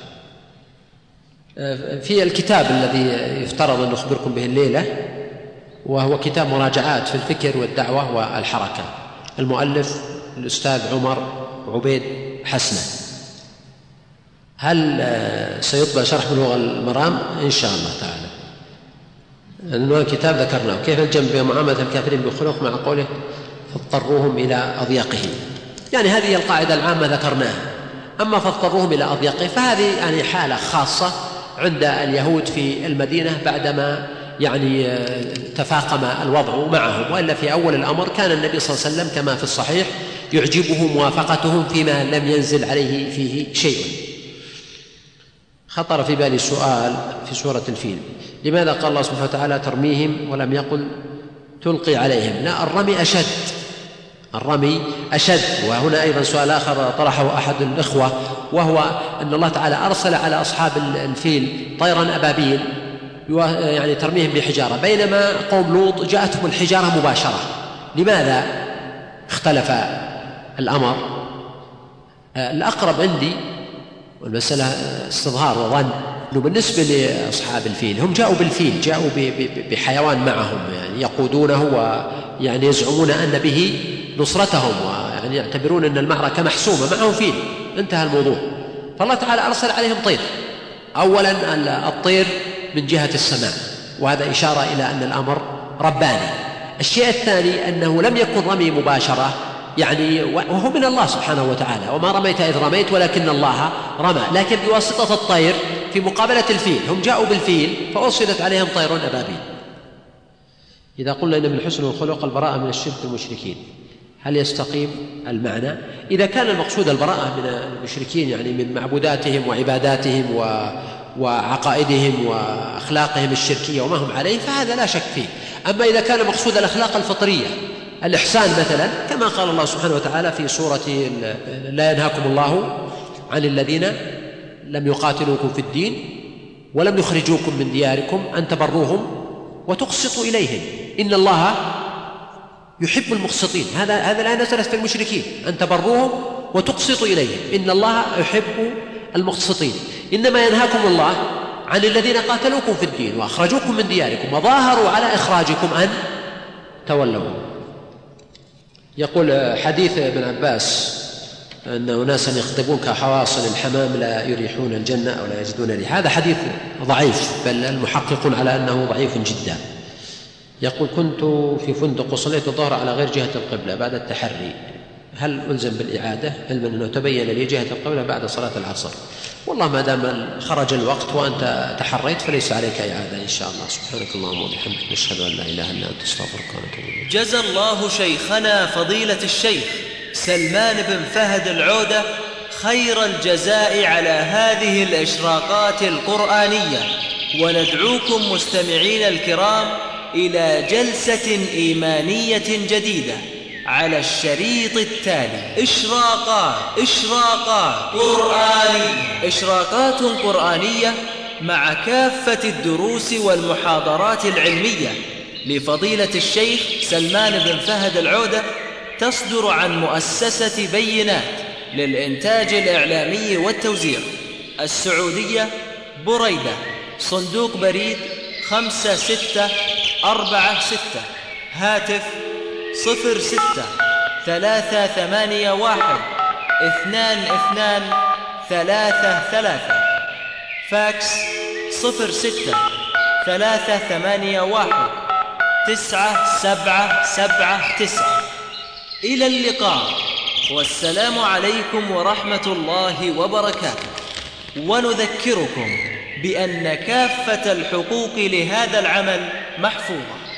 في الكتاب الذي يفترض أن نخبركم به الليلة، وهو كتاب مراجعات في الفكر والدعوة والحركة، المؤلف الأستاذ عمر عبيد حسنة. هل سيطبع شرح بلوغ المرام؟ إن شاء الله تعالى. أنه كتاب ذكرناه كيف الجمع بين معاملة الكافرين بالخلق مع قوله فاضطروهم إلى أضيقهم. يعني هذه القاعدة العامة ذكرناها. أما فاضطروهم إلى أضيقهم فهذه يعني حالة خاصة عند اليهود في المدينة بعدما يعني تفاقم الوضع معهم، وإلا في أول الأمر كان النبي صلى الله عليه وسلم كما في الصحيح يعجبه موافقتهم فيما لم ينزل عليه فيه شيء. خطر في بالي سؤال في سورة الفيل: لماذا قال الله سبحانه وتعالى ترميهم ولم يقل تلقي عليهم؟ لا، الرمي أشد، الرمي أشد. وهنا أيضا سؤال آخر طرحه أحد الإخوة، وهو أن الله تعالى أرسل على أصحاب الفيل طيرا أبابيل يعني ترميهم بحجارة، بينما قوم لوط جاءتهم الحجارة مباشرة. لماذا اختلف الأمر؟ الأقرب عندي والمسألة استظهار وظن أنه بالنسبة لأصحاب الفيل هم جاءوا بالفيل، جاءوا بحيوان معهم يعني يقودونه ويعني يزعمون أن به نصرتهم، ويعني يعتبرون أن المعركة محسومة، معهم فيل، انتهى الموضوع. فالله تعالى أرسل عليهم طير. أولا الطير من جهة السماء، وهذا إشارة إلى أن الأمر رباني. الشيء الثاني أنه لم يكن رمي مباشرة يعني وهو من الله سبحانه وتعالى، وما رميت إذ رميت ولكن الله رمى، لكن بواسطة الطير في مقابلة الفيل. هم جاءوا بالفيل فأرسلت عليهم طير أبابيل. إذا قلنا إن من حسن الخلق البراءة من الشرك المشركين، هل يستقيم المعنى؟ إذا كان المقصود البراءة من المشركين يعني من معبوداتهم وعباداتهم و وعقائدهم وأخلاقهم الشركية وما هم عليه فهذا لا شك فيه. أما إذا كان مقصود الأخلاق الفطرية، الإحسان مثلا، كما قال الله سبحانه وتعالى في سورة لا ينهاكم الله عن الذين لم يقاتلوكم في الدين ولم يخرجوكم من دياركم أن تبروهم وتقسطوا إليهم إن الله يحب المقسطين. هذا هذا لا نزلت في المشركين، أن تبروهم وتقسطوا إليهم إن الله يحب المقسطين. إنما ينهاكم الله عن الذين قاتلوكم في الدين وأخرجوكم من دياركم وظاهروا على إخراجكم أن تولوهم. يقول حديث ابن عباس أن أناسا يخطبون كحواصل الحمام لا يريحون الجنة أو لا يجدون ريح، هذا حديث ضعيف، بل المحققون على أنه ضعيف جدا. يقول كنت في فندق وصليت الظهر على غير جهة القبلة بعد التحري، هل ألزم بالإعادة علما أنه تبين لي جهة القبلة بعد صلاة العصر؟ والله ما دام خرج الوقت وأنت تحريت فليس عليك إعادة إن شاء الله. سبحانك اللهم وبحمدك، نشهد أن لا إله إلا أنت، استغفرك ونتوب إليك. جزى الله شيخنا فضيلة الشيخ سلمان بن فهد العودة خير الجزاء على هذه الإشراقات القرآنية، وندعوكم مستمعين الكرام إلى جلسة إيمانية جديدة على الشريط التالي: إشراقات إشراقات قرآنية إشراقات قرآنية مع كافة الدروس والمحاضرات العلمية لفضيلة الشيخ سلمان بن فهد العودة، تصدر عن مؤسسة بينات للإنتاج الإعلامي والتوزيع، السعودية، بريدة، صندوق بريد خمسة ستة أربعة ستة، هاتف صفر ستة ثلاثة ثمانية واحد اثنان اثنان ثلاثة ثلاثة، فاكس صفر ستة ثلاثة ثمانية واحد تسعة سبعة سبعة تسعة. إلى اللقاء، والسلام عليكم ورحمة الله وبركاته. ونذكركم بأن كافة الحقوق لهذا العمل محفوظة.